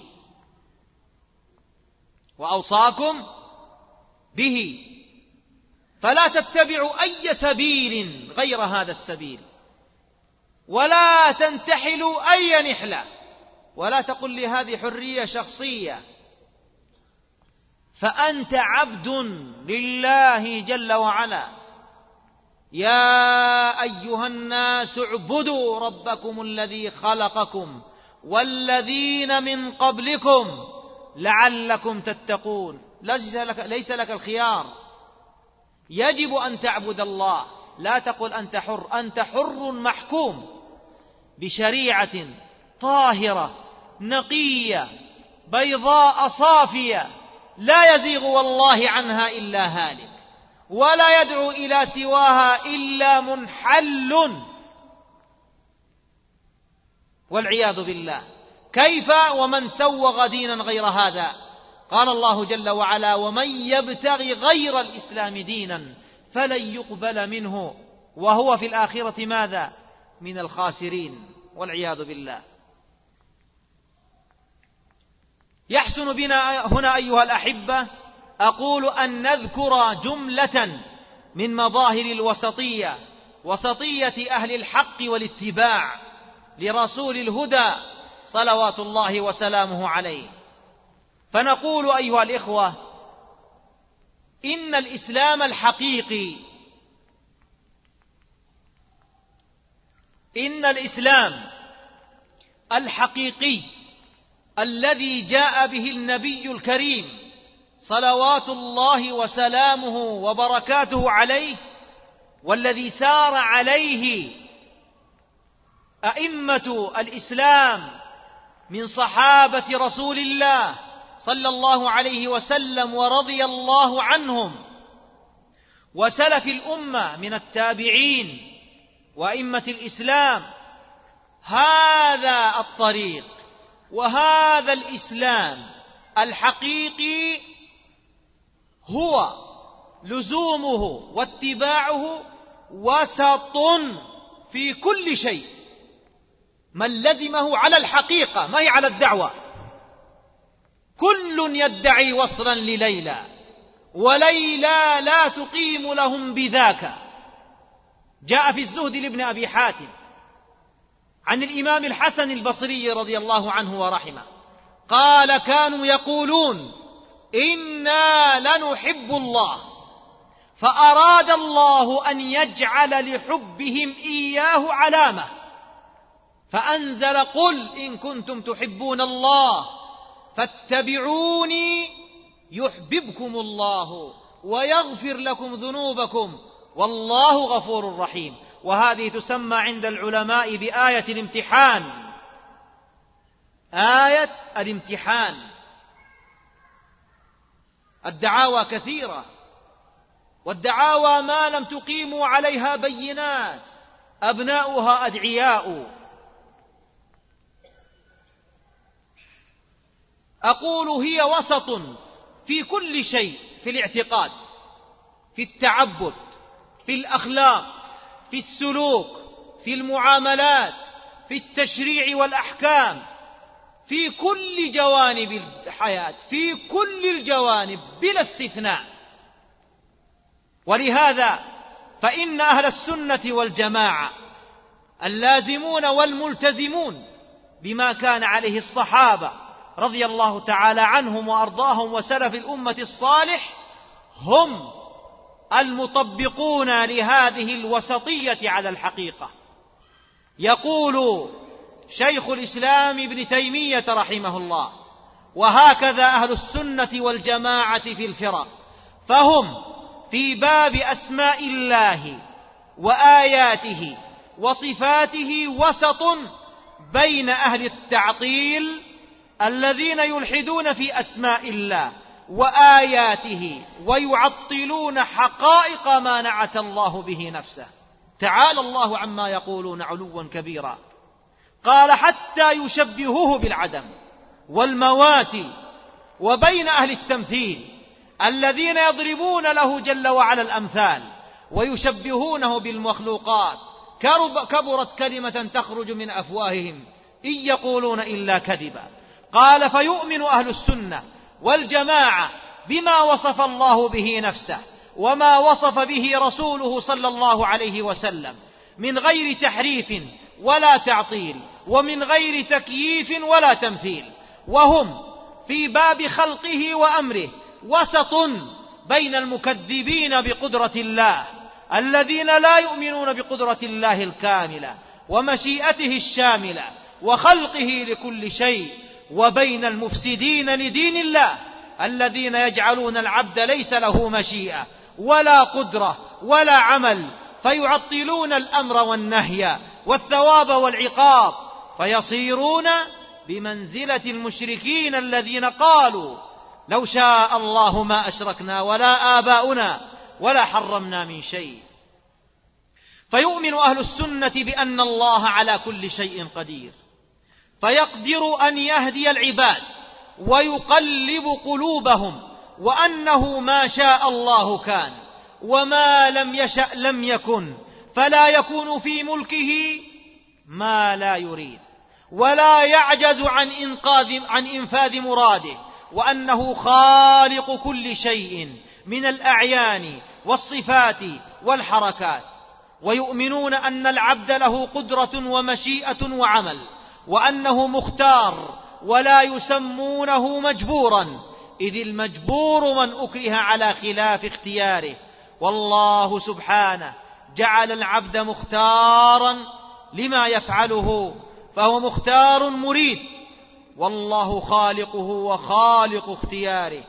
به. فلا تتبعوا أي سبيل غير هذا السبيل، ولا تنتحلوا أي نحلة، ولا تقل لي هذه حرية شخصية، فأنت عبد لله جل وعلا. يا أيها الناس اعبدوا ربكم الذي خلقكم والذين من قبلكم لعلكم تتقون. ليس لك الخيار، يجب أن تعبد الله. لا تقل أنت حر، أنت حر محكوم بشريعة طاهرة نقية بيضاء صافية لا يزيغ والله عنها إلا هالك، ولا يدعو إلى سواها إلا منحل والعياذ بالله. كيف ومن سوغ دينا غير هذا؟ قال الله جل وعلا ومن يبتغي غير الإسلام دينا فلن يقبل منه وهو في الآخرة ماذا؟ من الخاسرين والعياذ بالله. يحسن بنا هنا أيها الأحبة أقول أن نذكر جملة من مظاهر الوسطية، وسطية أهل الحق والاتباع لرسول الهدى صلوات الله وسلامه عليه. فنقول أيها الإخوة إن الإسلام الحقيقي، إن الإسلام الحقيقي الذي جاء به النبي الكريم صلوات الله وسلامه وبركاته عليه، والذي سار عليه أئمة الإسلام من صحابة رسول الله صلى الله عليه وسلم ورضي الله عنهم، وسلف الأمة من التابعين وأئمة الإسلام، هذا الطريق وهذا الإسلام الحقيقي هو لزومه واتباعه وسط في كل شيء. من لزمه على الحقيقة ما هي على الدعوة. كل يدعي وصلا لليلى وليلى لا تقيم لهم بذاك. جاء في الزهد لابن أبي حاتم عن الإمام الحسن البصري رضي الله عنه ورحمه قال كانوا يقولون إنا لنحب الله، فأراد الله أن يجعل لحبهم إياه علامة، فأنزل قل إن كنتم تحبون الله فاتبعوني يحببكم الله ويغفر لكم ذنوبكم والله غفور رحيم. وهذه تسمى عند العلماء بآية الامتحان، آية الامتحان. الدعاوى كثيرة، والدعاوى ما لم تقيموا عليها بينات أبناؤها أدعياء. أقول هي وسط في كل شيء، في الاعتقاد، في التعبد، في الأخلاق، في السلوك، في المعاملات، في التشريع والأحكام، في كل جوانب الحياة، في كل الجوانب بلا استثناء. ولهذا فإن أهل السنة والجماعة اللازمون والملتزمون بما كان عليه الصحابة رضي الله تعالى عنهم وأرضاهم وسلف الأمة الصالح هم المطبقون لهذه الوسطية على الحقيقة. يقول شيخ الإسلام ابن تيمية رحمه الله: وهكذا أهل السنة والجماعة في الفرق، فهم في باب أسماء الله وآياته وصفاته وسط بين أهل التعطيل الذين يلحدون في أسماء الله وآياته ويعطلون حقائق ما نعت الله به نفسه، تعالى الله عما يقولون علوا كبيرا. قال: حتى يشبهوه بالعدم والموات، وبين أهل التمثيل الذين يضربون له جل وعلا الأمثال ويشبهونه بالمخلوقات، كبرت كلمة تخرج من أفواههم إن يقولون إلا كذبا. قال: فيؤمن أهل السنة والجماعة بما وصف الله به نفسه وما وصف به رسوله صلى الله عليه وسلم من غير تحريف ولا تعطيل ومن غير تكييف ولا تمثيل، وهم في باب خلقه وأمره وسط بين المكذبين بقدرة الله الذين لا يؤمنون بقدرة الله الكاملة ومشيئته الشاملة وخلقه لكل شيء، وبين المفسدين لدين الله الذين يجعلون العبد ليس له مشيئة ولا قدرة ولا عمل، فيعطلون الأمر والنهي والثواب والعقاب، فيصيرون بمنزلة المشركين الذين قالوا: لو شاء الله ما أشركنا ولا آباؤنا ولا حرمنا من شيء. فيؤمن أهل السنة بأن الله على كل شيء قدير، فيقدر أن يهدي العباد ويقلب قلوبهم، وأنه ما شاء الله كان وما لم يشأ لم يكن، فلا يكون في ملكه ما لا يريد ولا يعجز عن إنفاذ مراده، وأنه خالق كل شيء من الأعيان والصفات والحركات. ويؤمنون أن العبد له قدرة ومشيئة وعمل، وأنه مختار ولا يسمونه مجبورا، إذ المجبور من أكره على خلاف اختياره، والله سبحانه جعل العبد مختارا لما يفعله، فهو مختار مريد، والله خالقه وخالق اختياره،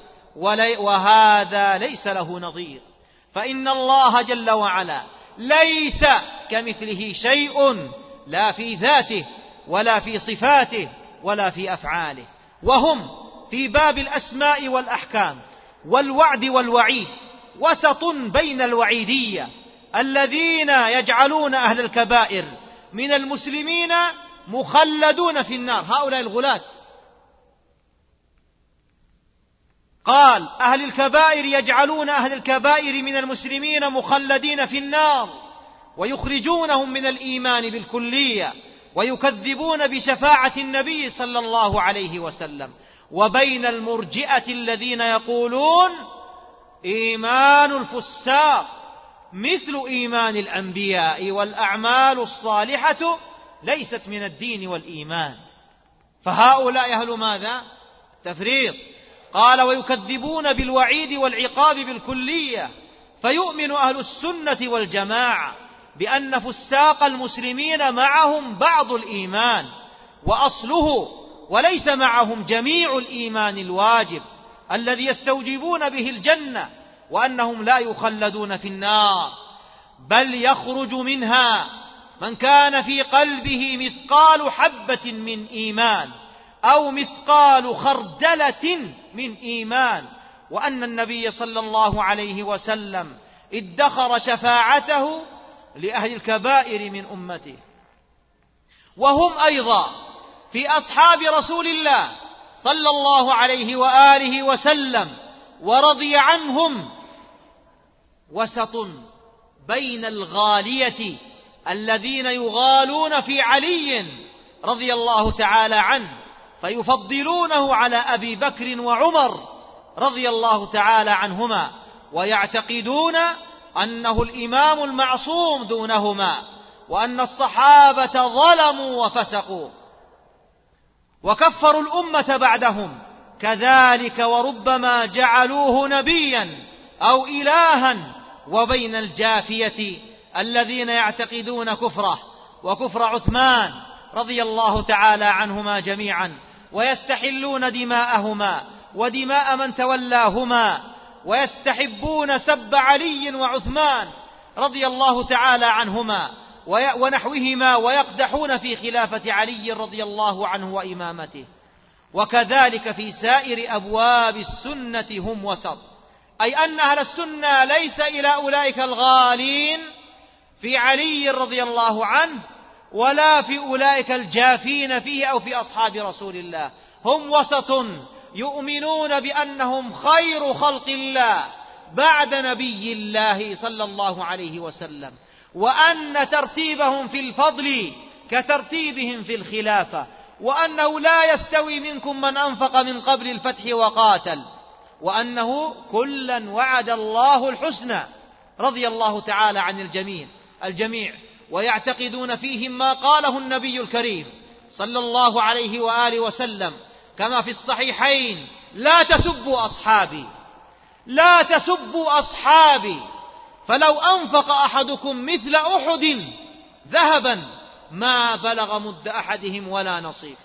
وهذا ليس له نظير. فإن الله جل وعلا ليس كمثله شيء، لا في ذاته ولا في صفاته ولا في أفعاله. وهم في باب الأسماء والأحكام والوعد والوعيد وسط بين الوعيدية الذين يجعلون أهل الكبائر من المسلمين مخلدون في النار، هؤلاء الغلاة. قال: أهل الكبائر يجعلون أهل الكبائر من المسلمين مخلدين في النار، ويخرجونهم من الإيمان بالكلية، ويكذبون بشفاعة النبي صلى الله عليه وسلم. وبين المرجئة الذين يقولون إيمان الفساق مثل إيمان الأنبياء، والأعمال الصالحة ليست من الدين والإيمان. فهؤلاء أهل ماذا؟ تفريط. قال: ويكذبون بالوعيد والعقاب بالكلية. فيؤمن أهل السنة والجماعة بأن فساق المسلمين معهم بعض الإيمان وأصله، وليس معهم جميع الإيمان الواجب الذي يستوجبون به الجنة، وأنهم لا يخلدون في النار، بل يخرج منها من كان في قلبه مثقال حبة من إيمان أو مثقال خردلة من إيمان، وأن النبي صلى الله عليه وسلم ادخر شفاعته لأهل الكبائر من أمته. وهم أيضا في أصحاب رسول الله صلى الله عليه وآله وسلم ورضي عنهم وسط بين الغالية الذين يغالون في علي رضي الله تعالى عنه، فيفضلونه على أبي بكر وعمر رضي الله تعالى عنهما، ويعتقدون أنه الإمام المعصوم دونهما، وأن الصحابة ظلموا وفسقوا وكفروا الأمة بعدهم. كذلك وربما جعلوه نبيا أو إلها، وبين الجافية الذين يعتقدون كفره وكفر عثمان رضي الله تعالى عنهما جميعا، ويستحلون دماءهما ودماء من تولاهما، ويستحبون سب علي وعثمان رضي الله تعالى عنهما ونحوهما، ويقدحون في خلافة علي رضي الله عنه وإمامته. وكذلك في سائر أبواب السنة هم وسط، أي أن أهل السنة ليس إلى أولئك الغالين في علي رضي الله عنه ولا في أولئك الجافين فيه أو في أصحاب رسول الله. هم وسط يؤمنون بأنهم خير خلق الله بعد نبي الله صلى الله عليه وسلم، وأن ترتيبهم في الفضل كترتيبهم في الخلافة، وأنه لا يستوي منكم من أنفق من قبل الفتح وقاتل، وأنه كلا وعد الله الحسنى رضي الله تعالى عن الجميع. ويعتقدون فيهم ما قاله النبي الكريم صلى الله عليه وآله وسلم كما في الصحيحين: لا تسبوا أصحابي، لا تسبوا أصحابي، فلو أنفق أحدكم مثل أحد ذهبا ما بلغ مد أحدهم ولا نصيف،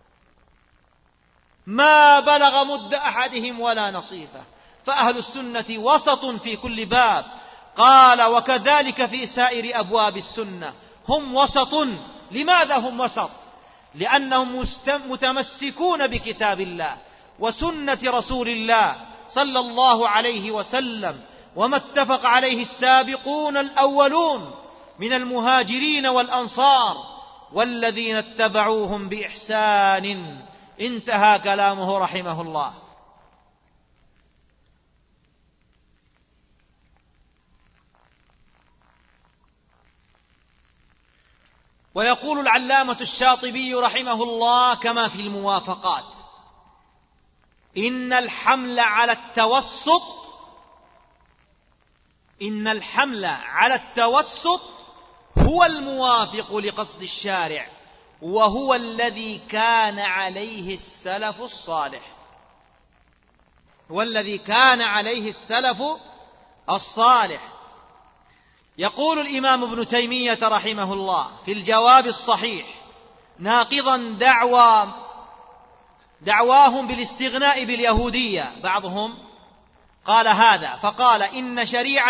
ما بلغ مد أحدهم ولا نصيفه. فأهل السنة وسط في كل باب. قال: وكذلك في سائر أبواب السنة هم وسط. لماذا هم وسط؟ لأنهم متمسكون بكتاب الله وسنة رسول الله صلى الله عليه وسلم، وما اتفق عليه السابقون الأولون من المهاجرين والأنصار والذين اتبعوهم بإحسان. انتهى كلامه رحمه الله. ويقول العلامة الشاطبي رحمه الله كما في الموافقات: إن الحمل على التوسط هو الموافق لقصد الشارع، وهو الذي كان عليه السلف الصالح، يقول الإمام ابن تيمية رحمه الله في الجواب الصحيح ناقضا دعواهم بالاستغناء باليهودية، بعضهم قال هذا فقال: إن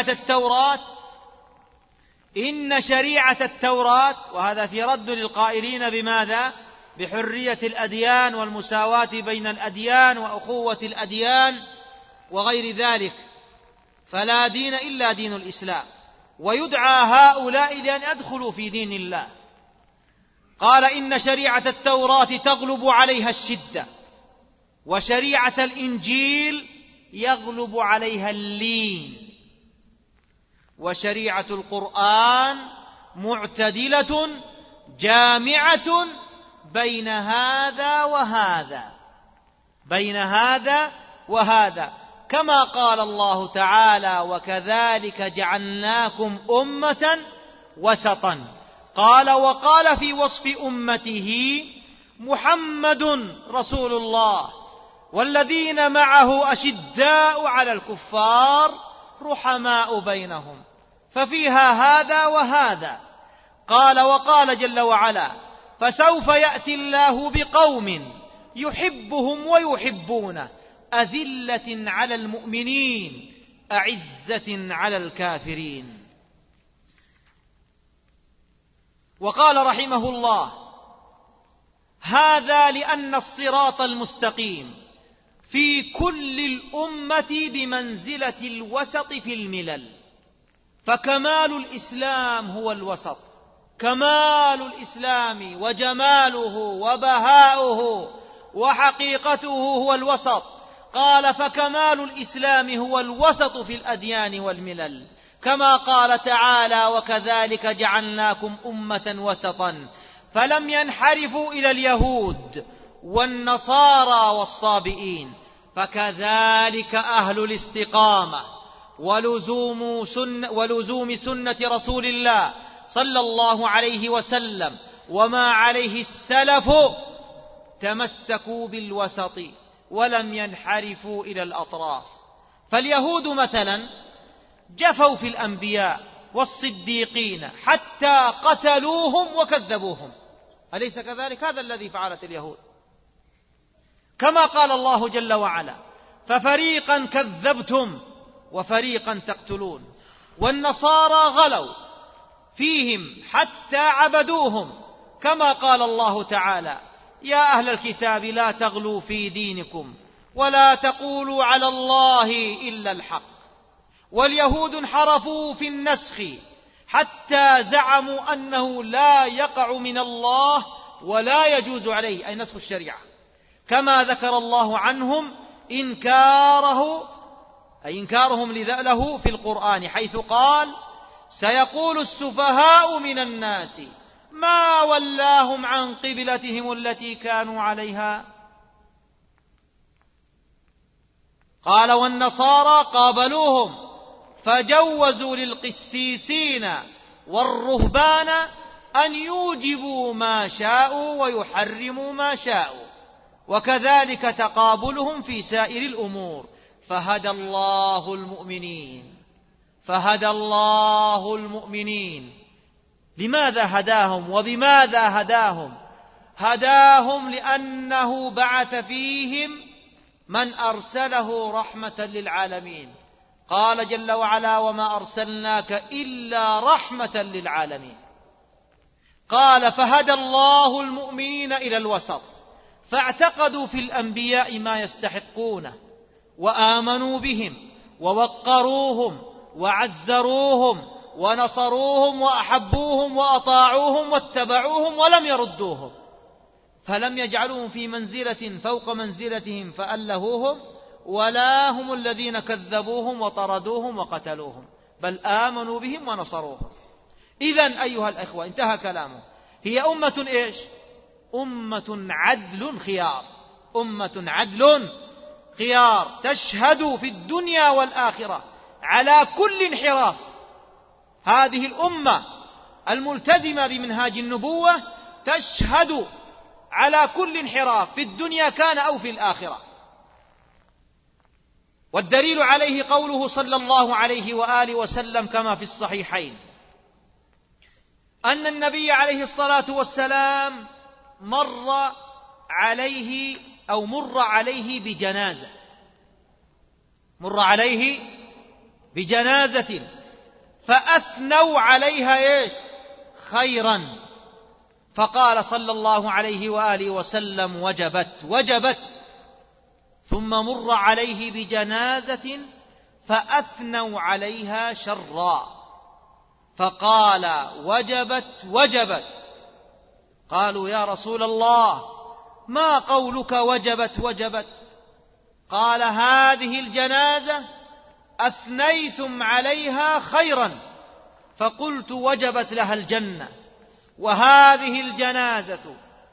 شريعة التوراة، وهذا في رد للقائلين بماذا؟ بحرية الأديان والمساواة بين الأديان وأخوة الأديان وغير ذلك، فلا دين إلا دين الإسلام، ويدعى هؤلاء لأن يدخلوا في دين الله. قال: إن شريعة التوراة تغلب عليها الشدة، وشريعة الإنجيل يغلب عليها اللين، وشريعة القرآن معتدلة جامعة بين هذا وهذا، كما قال الله تعالى: وكذلك جعلناكم أمة وسطا. وقال في وصف أمته: محمد رسول الله والذين معه أشداء على الكفار رحماء بينهم، ففيها هذا وهذا. وقال جل وعلا: فسوف يأتي الله بقوم يحبهم ويحبونه أذلة على المؤمنين أعزة على الكافرين. وقال رحمه الله: هذا لأن الصراط المستقيم في كل الأمة بمنزلة الوسط في الملل، فكمال الإسلام هو الوسط، كمال الإسلام وجماله وبهاؤه وحقيقته هو الوسط. قال: فكمال الإسلام هو الوسط في الأديان والملل، كما قال تعالى: وكذلك جعلناكم أمة وسطا، فلم ينحرفوا إلى اليهود والنصارى والصابئين. فكذلك أهل الاستقامة ولزوم سنة رسول الله صلى الله عليه وسلم وما عليه السلف تمسكوا بالوسط ولم ينحرفوا إلى الأطراف. فاليهود مثلا جفوا في الأنبياء والصديقين حتى قتلوهم وكذبوهم، أليس كذلك؟ هذا الذي فعلت اليهود، كما قال الله جل وعلا: ففريقا كذبتم وفريقا تقتلون. والنصارى غلوا فيهم حتى عبدوهم، كما قال الله تعالى: يا أهل الكتاب لا تغلوا في دينكم ولا تقولوا على الله إلا الحق. واليهود انحرفوا في النسخ حتى زعموا أنه لا يقع من الله ولا يجوز عليه، أي نسخ الشريعة، كما ذكر الله عنهم إنكارهم له في القرآن، حيث قال: سيقول السفهاء من الناس ما ولاهم عن قبلتهم التي كانوا عليها. قال: والنصارى قابلوهم فجوزوا للقسيسين والرهبان أن يوجبوا ما شاءوا ويحرموا ما شاءوا، وكذلك تقابلهم في سائر الأمور. فهدى الله المؤمنين. لماذا هداهم وبماذا هداهم؟ هداهم لأنه بعث فيهم من أرسله رحمة للعالمين. قال جل وعلا: وما أرسلناك إلا رحمة للعالمين. قال: فهدى الله المؤمنين إلى الوسط، فاعتقدوا في الأنبياء ما يستحقونه، وآمنوا بهم ووقروهم وعزروهم ونصروهم وأحبوهم وأطاعوهم واتبعوهم ولم يردوهم، فلم يجعلوهم في منزلة فوق منزلتهم فألهوهم، ولا هم الذين كذبوهم وطردوهم وقتلوهم، بل آمنوا بهم ونصروهم. إذن أيها الأخوة، انتهى كلامه، هي أمة إيش؟ أمة عدل خيار، أمة عدل خيار، تشهد في الدنيا والآخرة على كل انحراف. هذه الأمة الملتزمة بمنهاج النبوة تشهد على كل انحراف في الدنيا كان أو في الآخرة. والدليل عليه قوله صلى الله عليه وآله وسلم كما في الصحيحين أن النبي عليه الصلاة والسلام مر عليه بجنازة فأثنوا عليها إيش؟ خيرا، فقال صلى الله عليه وآله وسلم: وجبت. ثم مر عليه بجنازة فأثنوا عليها شرا، فقال: وجبت. قالوا: يا رسول الله، ما قولك وجبت؟ قال: هذه الجنازة أثنيتم عليها خيرا فقلت وجبت لها الجنة، وهذه الجنازة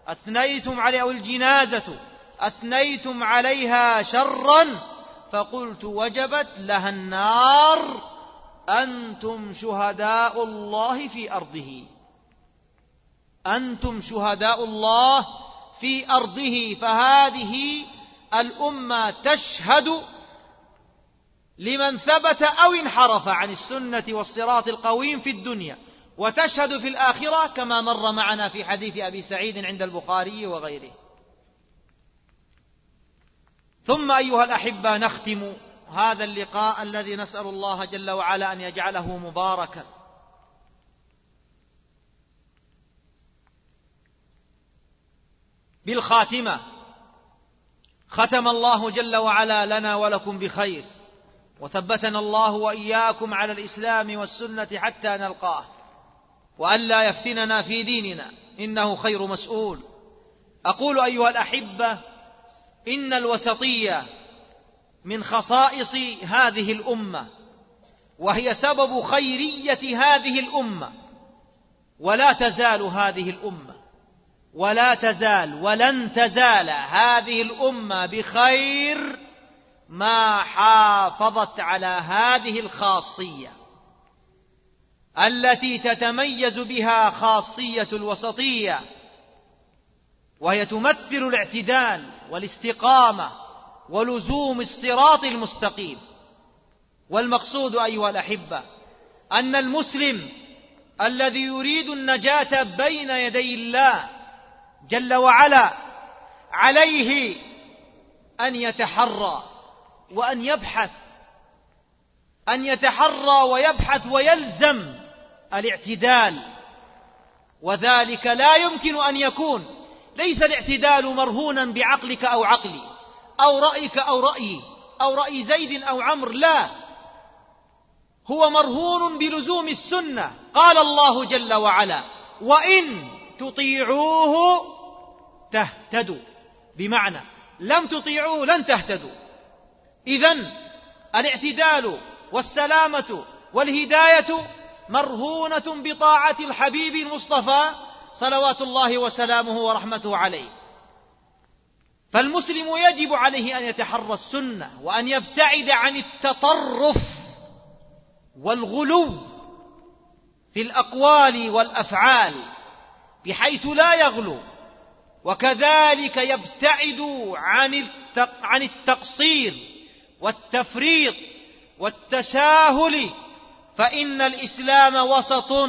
أثنيتم عليها شرا فقلت وجبت لها النار. أنتم شهداء الله في أرضه. فهذه الأمة تشهد لمن ثبت أو انحرف عن السنة والصراط القويم في الدنيا، وتشهد في الآخرة كما مر معنا في حديث أبي سعيد عند البخاري وغيره. ثم أيها الأحبة، نختم هذا اللقاء الذي نسأل الله جل وعلا أن يجعله مباركا بالخاتمة. ختم الله جل وعلا لنا ولكم بخير، وثبتنا الله وإياكم على الإسلام والسنة حتى نلقاه، وألا يفتننا في ديننا إنه خير مسؤول. أقول أيها الأحبة، إن الوسطية من خصائص هذه الأمة، وهي سبب خيرية هذه الأمة، ولا تزال هذه الأمة ولا تزال ولن تزال هذه الأمة بخير ما حافظت على هذه الخاصية التي تتميز بها خاصية الوسطية، وهي تمثل الاعتدال والاستقامة ولزوم الصراط المستقيم. والمقصود أيها الأحبة أن المسلم الذي يريد النجاة بين يدي الله جل وعلا عليه أن يتحرى وأن يبحث، أن يتحرى ويبحث ويلزم الاعتدال، وذلك لا يمكن أن يكون، ليس الاعتدال مرهونا بعقلك أو عقلي أو رأيك أو رأيي أو رأي زيد أو عمرو، لا، هو مرهون بلزوم السنة. قال الله جل وعلا: وإن تطيعوه تهتدوا، بمعنى لم تطيعوه لن تهتدوا. إذن الاعتدال والسلامة والهداية مرهونة بطاعة الحبيب المصطفى صلوات الله وسلامه ورحمته عليه. فالمسلم يجب عليه أن يتحرى السنة وأن يبتعد عن التطرف والغلو في الأقوال والأفعال بحيث لا يغلو، وكذلك يبتعد عن التقصير والتفريط والتساهل، فإن الإسلام وسط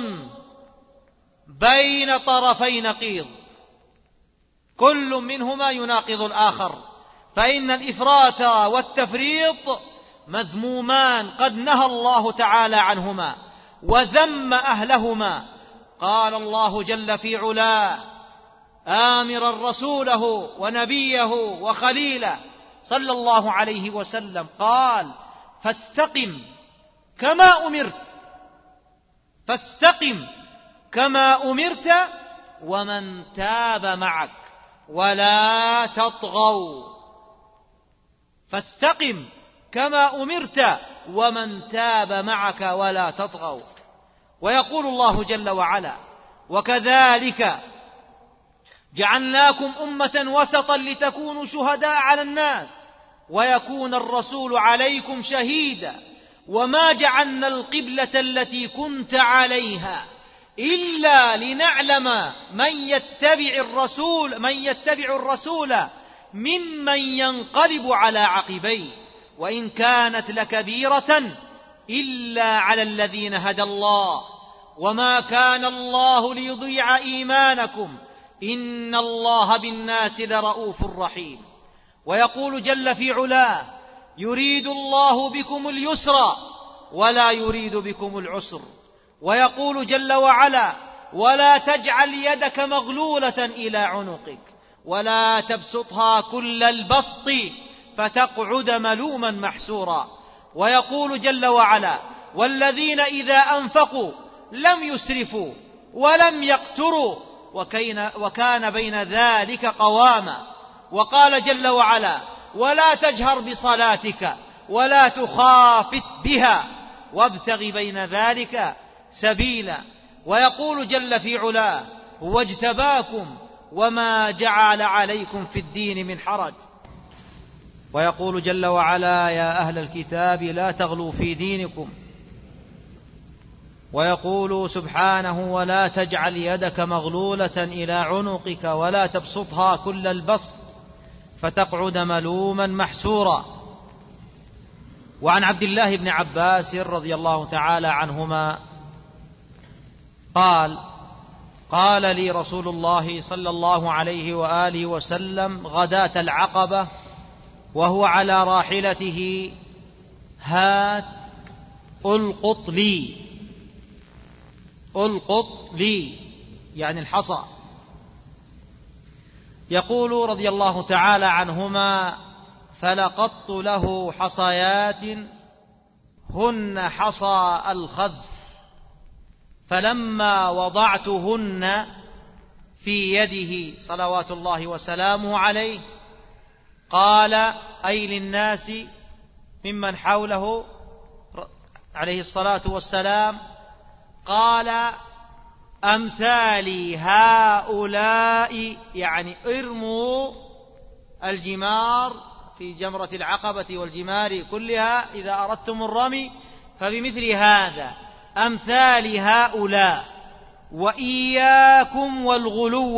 بين طرفي نقيض كل منهما يناقض الآخر، فإن الإفراط والتفريط مذمومان قد نهى الله تعالى عنهما وذم أهلهما. قال الله جل في علاه آمرا رسوله ونبيه وخليله صلى الله عليه وسلم، قال: فاستقم كما أمرت، فاستقم كما أمرت ومن تاب معك ولا تطغوا. فاستقم كما أمرت ومن تاب معك ولا تطغوا. ويقول الله جل وعلا: وكذلك جعلناكم أمة وسطا لتكونوا شهداء على الناس ويكون الرسول عليكم شهيدا وما جعلنا القبلة التي كنت عليها إلا لنعلم من يتبع الرسول ممن ينقلب على عقبيه وإن كانت لكبيرة إلا على الذين هدى الله وما كان الله ليضيع إيمانكم إن الله بالناس لرؤوف رحيم. ويقول جل في علاه: يريد الله بكم اليسر ولا يريد بكم العسر. ويقول جل وعلا: ولا تجعل يدك مغلولة إلى عنقك ولا تبسطها كل البسط فتقعد ملوما محسورا. ويقول جل وعلا: والذين إذا أنفقوا لم يسرفوا ولم يقتروا وكان بين ذلك قواما. وقال جل وعلا: ولا تجهر بصلاتك ولا تخافت بها وابتغ بين ذلك سبيلا. ويقول جل في علاه: هو اجتباكم وما جعل عليكم في الدين من حرج. ويقول جل وعلا: يا أهل الكتاب لا تغلوا في دينكم. ويقول سبحانه: ولا تجعل يدك مغلولة إلى عنقك ولا تبسطها كل البسط فتقعد ملوما محسورا. وعن عبد الله بن عباس رضي الله تعالى عنهما قال لي رسول الله صلى الله عليه وآله وسلم غداة العقبة وهو على راحلته: هات ألقط لي يعني الحصى. يقول رضي الله تعالى عنهما: فلقطت له حصيات هن حصى الخذف، فلما وضعتهن في يده صلوات الله وسلامه عليه قال: أي للناس ممن حوله عليه الصلاة والسلام، قال: أمثال هؤلاء، يعني ارموا الجمار في جمرة العقبة والجمار كلها إذا أردتم الرمي، فبمثل هذا أمثال هؤلاء. وإياكم والغلو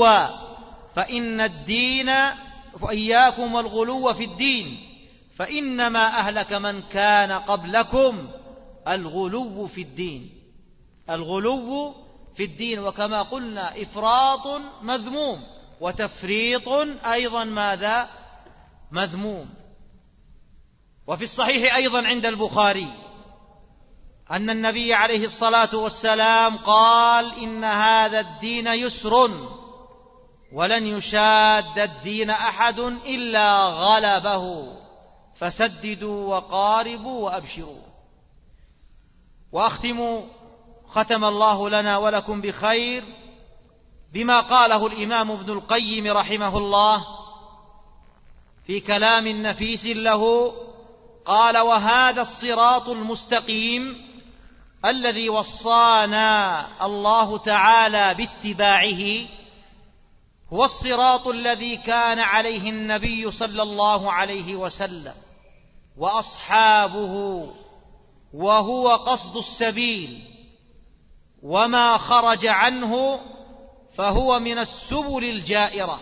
وإياكم والغلو في الدين، فإنما أهلك من كان قبلكم الغلو في الدين. الغلو في الدين، وكما قلنا إفراط مذموم وتفريط أيضا ماذا؟ مذموم. وفي الصحيح أيضا عند البخاري أن النبي عليه الصلاة والسلام قال: إن هذا الدين يسر ولن يشاد الدين أحد إلا غلبه، فسددوا وقاربوا وأبشروا. وأختم ختم الله لنا ولكم بخير بما قاله الإمام ابن القيم رحمه الله في كلام نفيس له، قال: وهذا الصراط المستقيم الذي وصانا الله تعالى باتباعه هو الصراط الذي كان عليه النبي صلى الله عليه وسلم وأصحابه، وهو قصد السبيل، وما خرج عنه فهو من السبل الجائرة.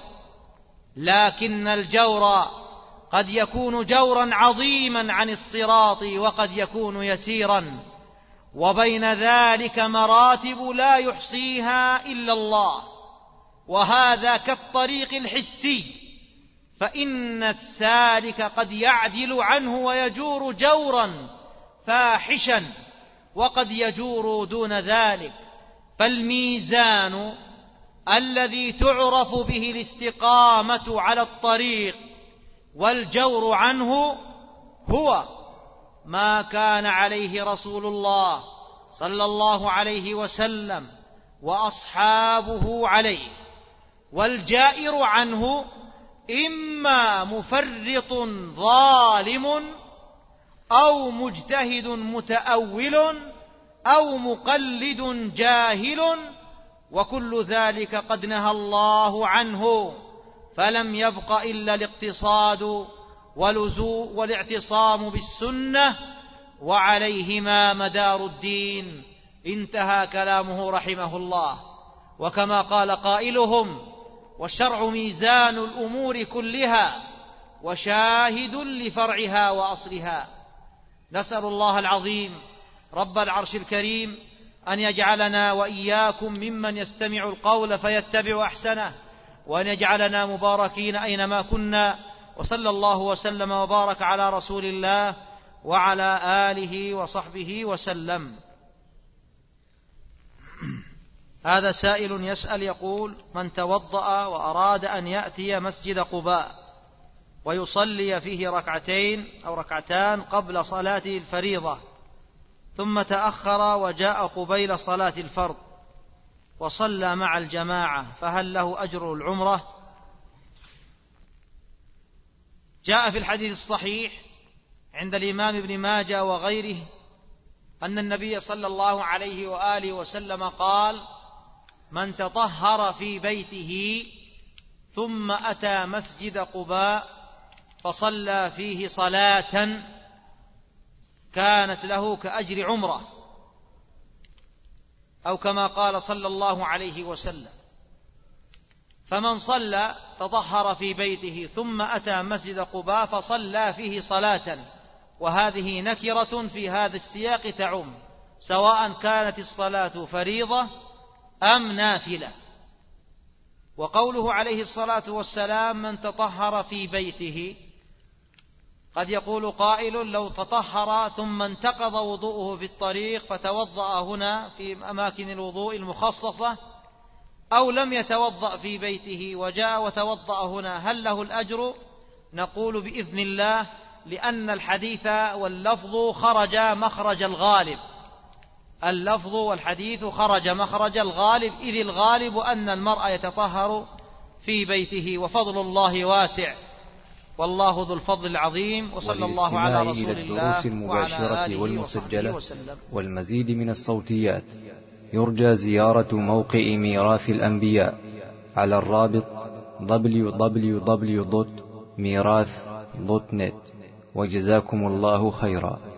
لكن الجور قد يكون جورا عظيما عن الصراط وقد يكون يسيرا، وبين ذلك مراتب لا يحصيها إلا الله. وهذا كالطريق الحسي، فإن السالك قد يعدل عنه ويجور جورا فاحشا، وقد يجور دون ذلك. فالميزان الذي تعرف به الاستقامة على الطريق والجور عنه هو ما كان عليه رسول الله صلى الله عليه وسلم وأصحابه عليه. والجائر عنه إما مفرط ظالم أو مجتهد متأول أو مقلد جاهل، وكل ذلك قد نهى الله عنه، فلم يبق إلا الاقتصاد والاعتصام بالسنة، وعليهما مدار الدين. انتهى كلامه رحمه الله. وكما قال قائلهم: والشرع ميزان الأمور كلها وشاهد لفرعها وأصلها. نسأل الله العظيم رب العرش الكريم أن يجعلنا وإياكم ممن يستمع القول فيتبع أحسنه، وأن يجعلنا مباركين أينما كنا. وصلى الله وسلم وبارك على رسول الله وعلى آله وصحبه وسلم. هذا سائل يسأل يقول: من توضأ وأراد أن يأتي مسجد قباء ويصلي فيه ركعتين أو ركعتان قبل صلاته الفريضة، ثم تأخر وجاء قبيل صلاة الفرض وصلى مع الجماعة، فهل له أجر العمرة؟ جاء في الحديث الصحيح عند الإمام ابن ماجه وغيره أن النبي صلى الله عليه وآله وسلم قال: من تطهر في بيته ثم أتى مسجد قباء فصلى فيه صلاة كانت له كأجر عمرة، أو كما قال صلى الله عليه وسلم. فمن صلى تطهر في بيته ثم أتى مسجد قباء فصلى فيه صلاة، وهذه نكرة في هذا السياق تعم، سواء كانت الصلاة فريضة أم نافلة. وقوله عليه الصلاة والسلام: من تطهر في بيته، قد يقول قائل: لو تطهر ثم انتقض وضوءه في الطريق فتوضأ هنا في أماكن الوضوء المخصصة، أو لم يتوضأ في بيته وجاء وتوضأ هنا، هل له الأجر؟ نقول بإذن الله، لأن الحديث واللفظ خرج مخرج الغالب. اللفظ والحديث خرج مخرج الغالب، إذ الغالب أن المرء يتطهر في بيته، وفضل الله واسع، والله ذو الفضل العظيم. وصلى الله على رسول الله الدروس المباشرة وعلى آله والمسجلة وسلم. والمزيد من الصوتيات يرجى زيارة موقع ميراث الأنبياء على الرابط www.mirath.net. وجزاكم الله خيرا.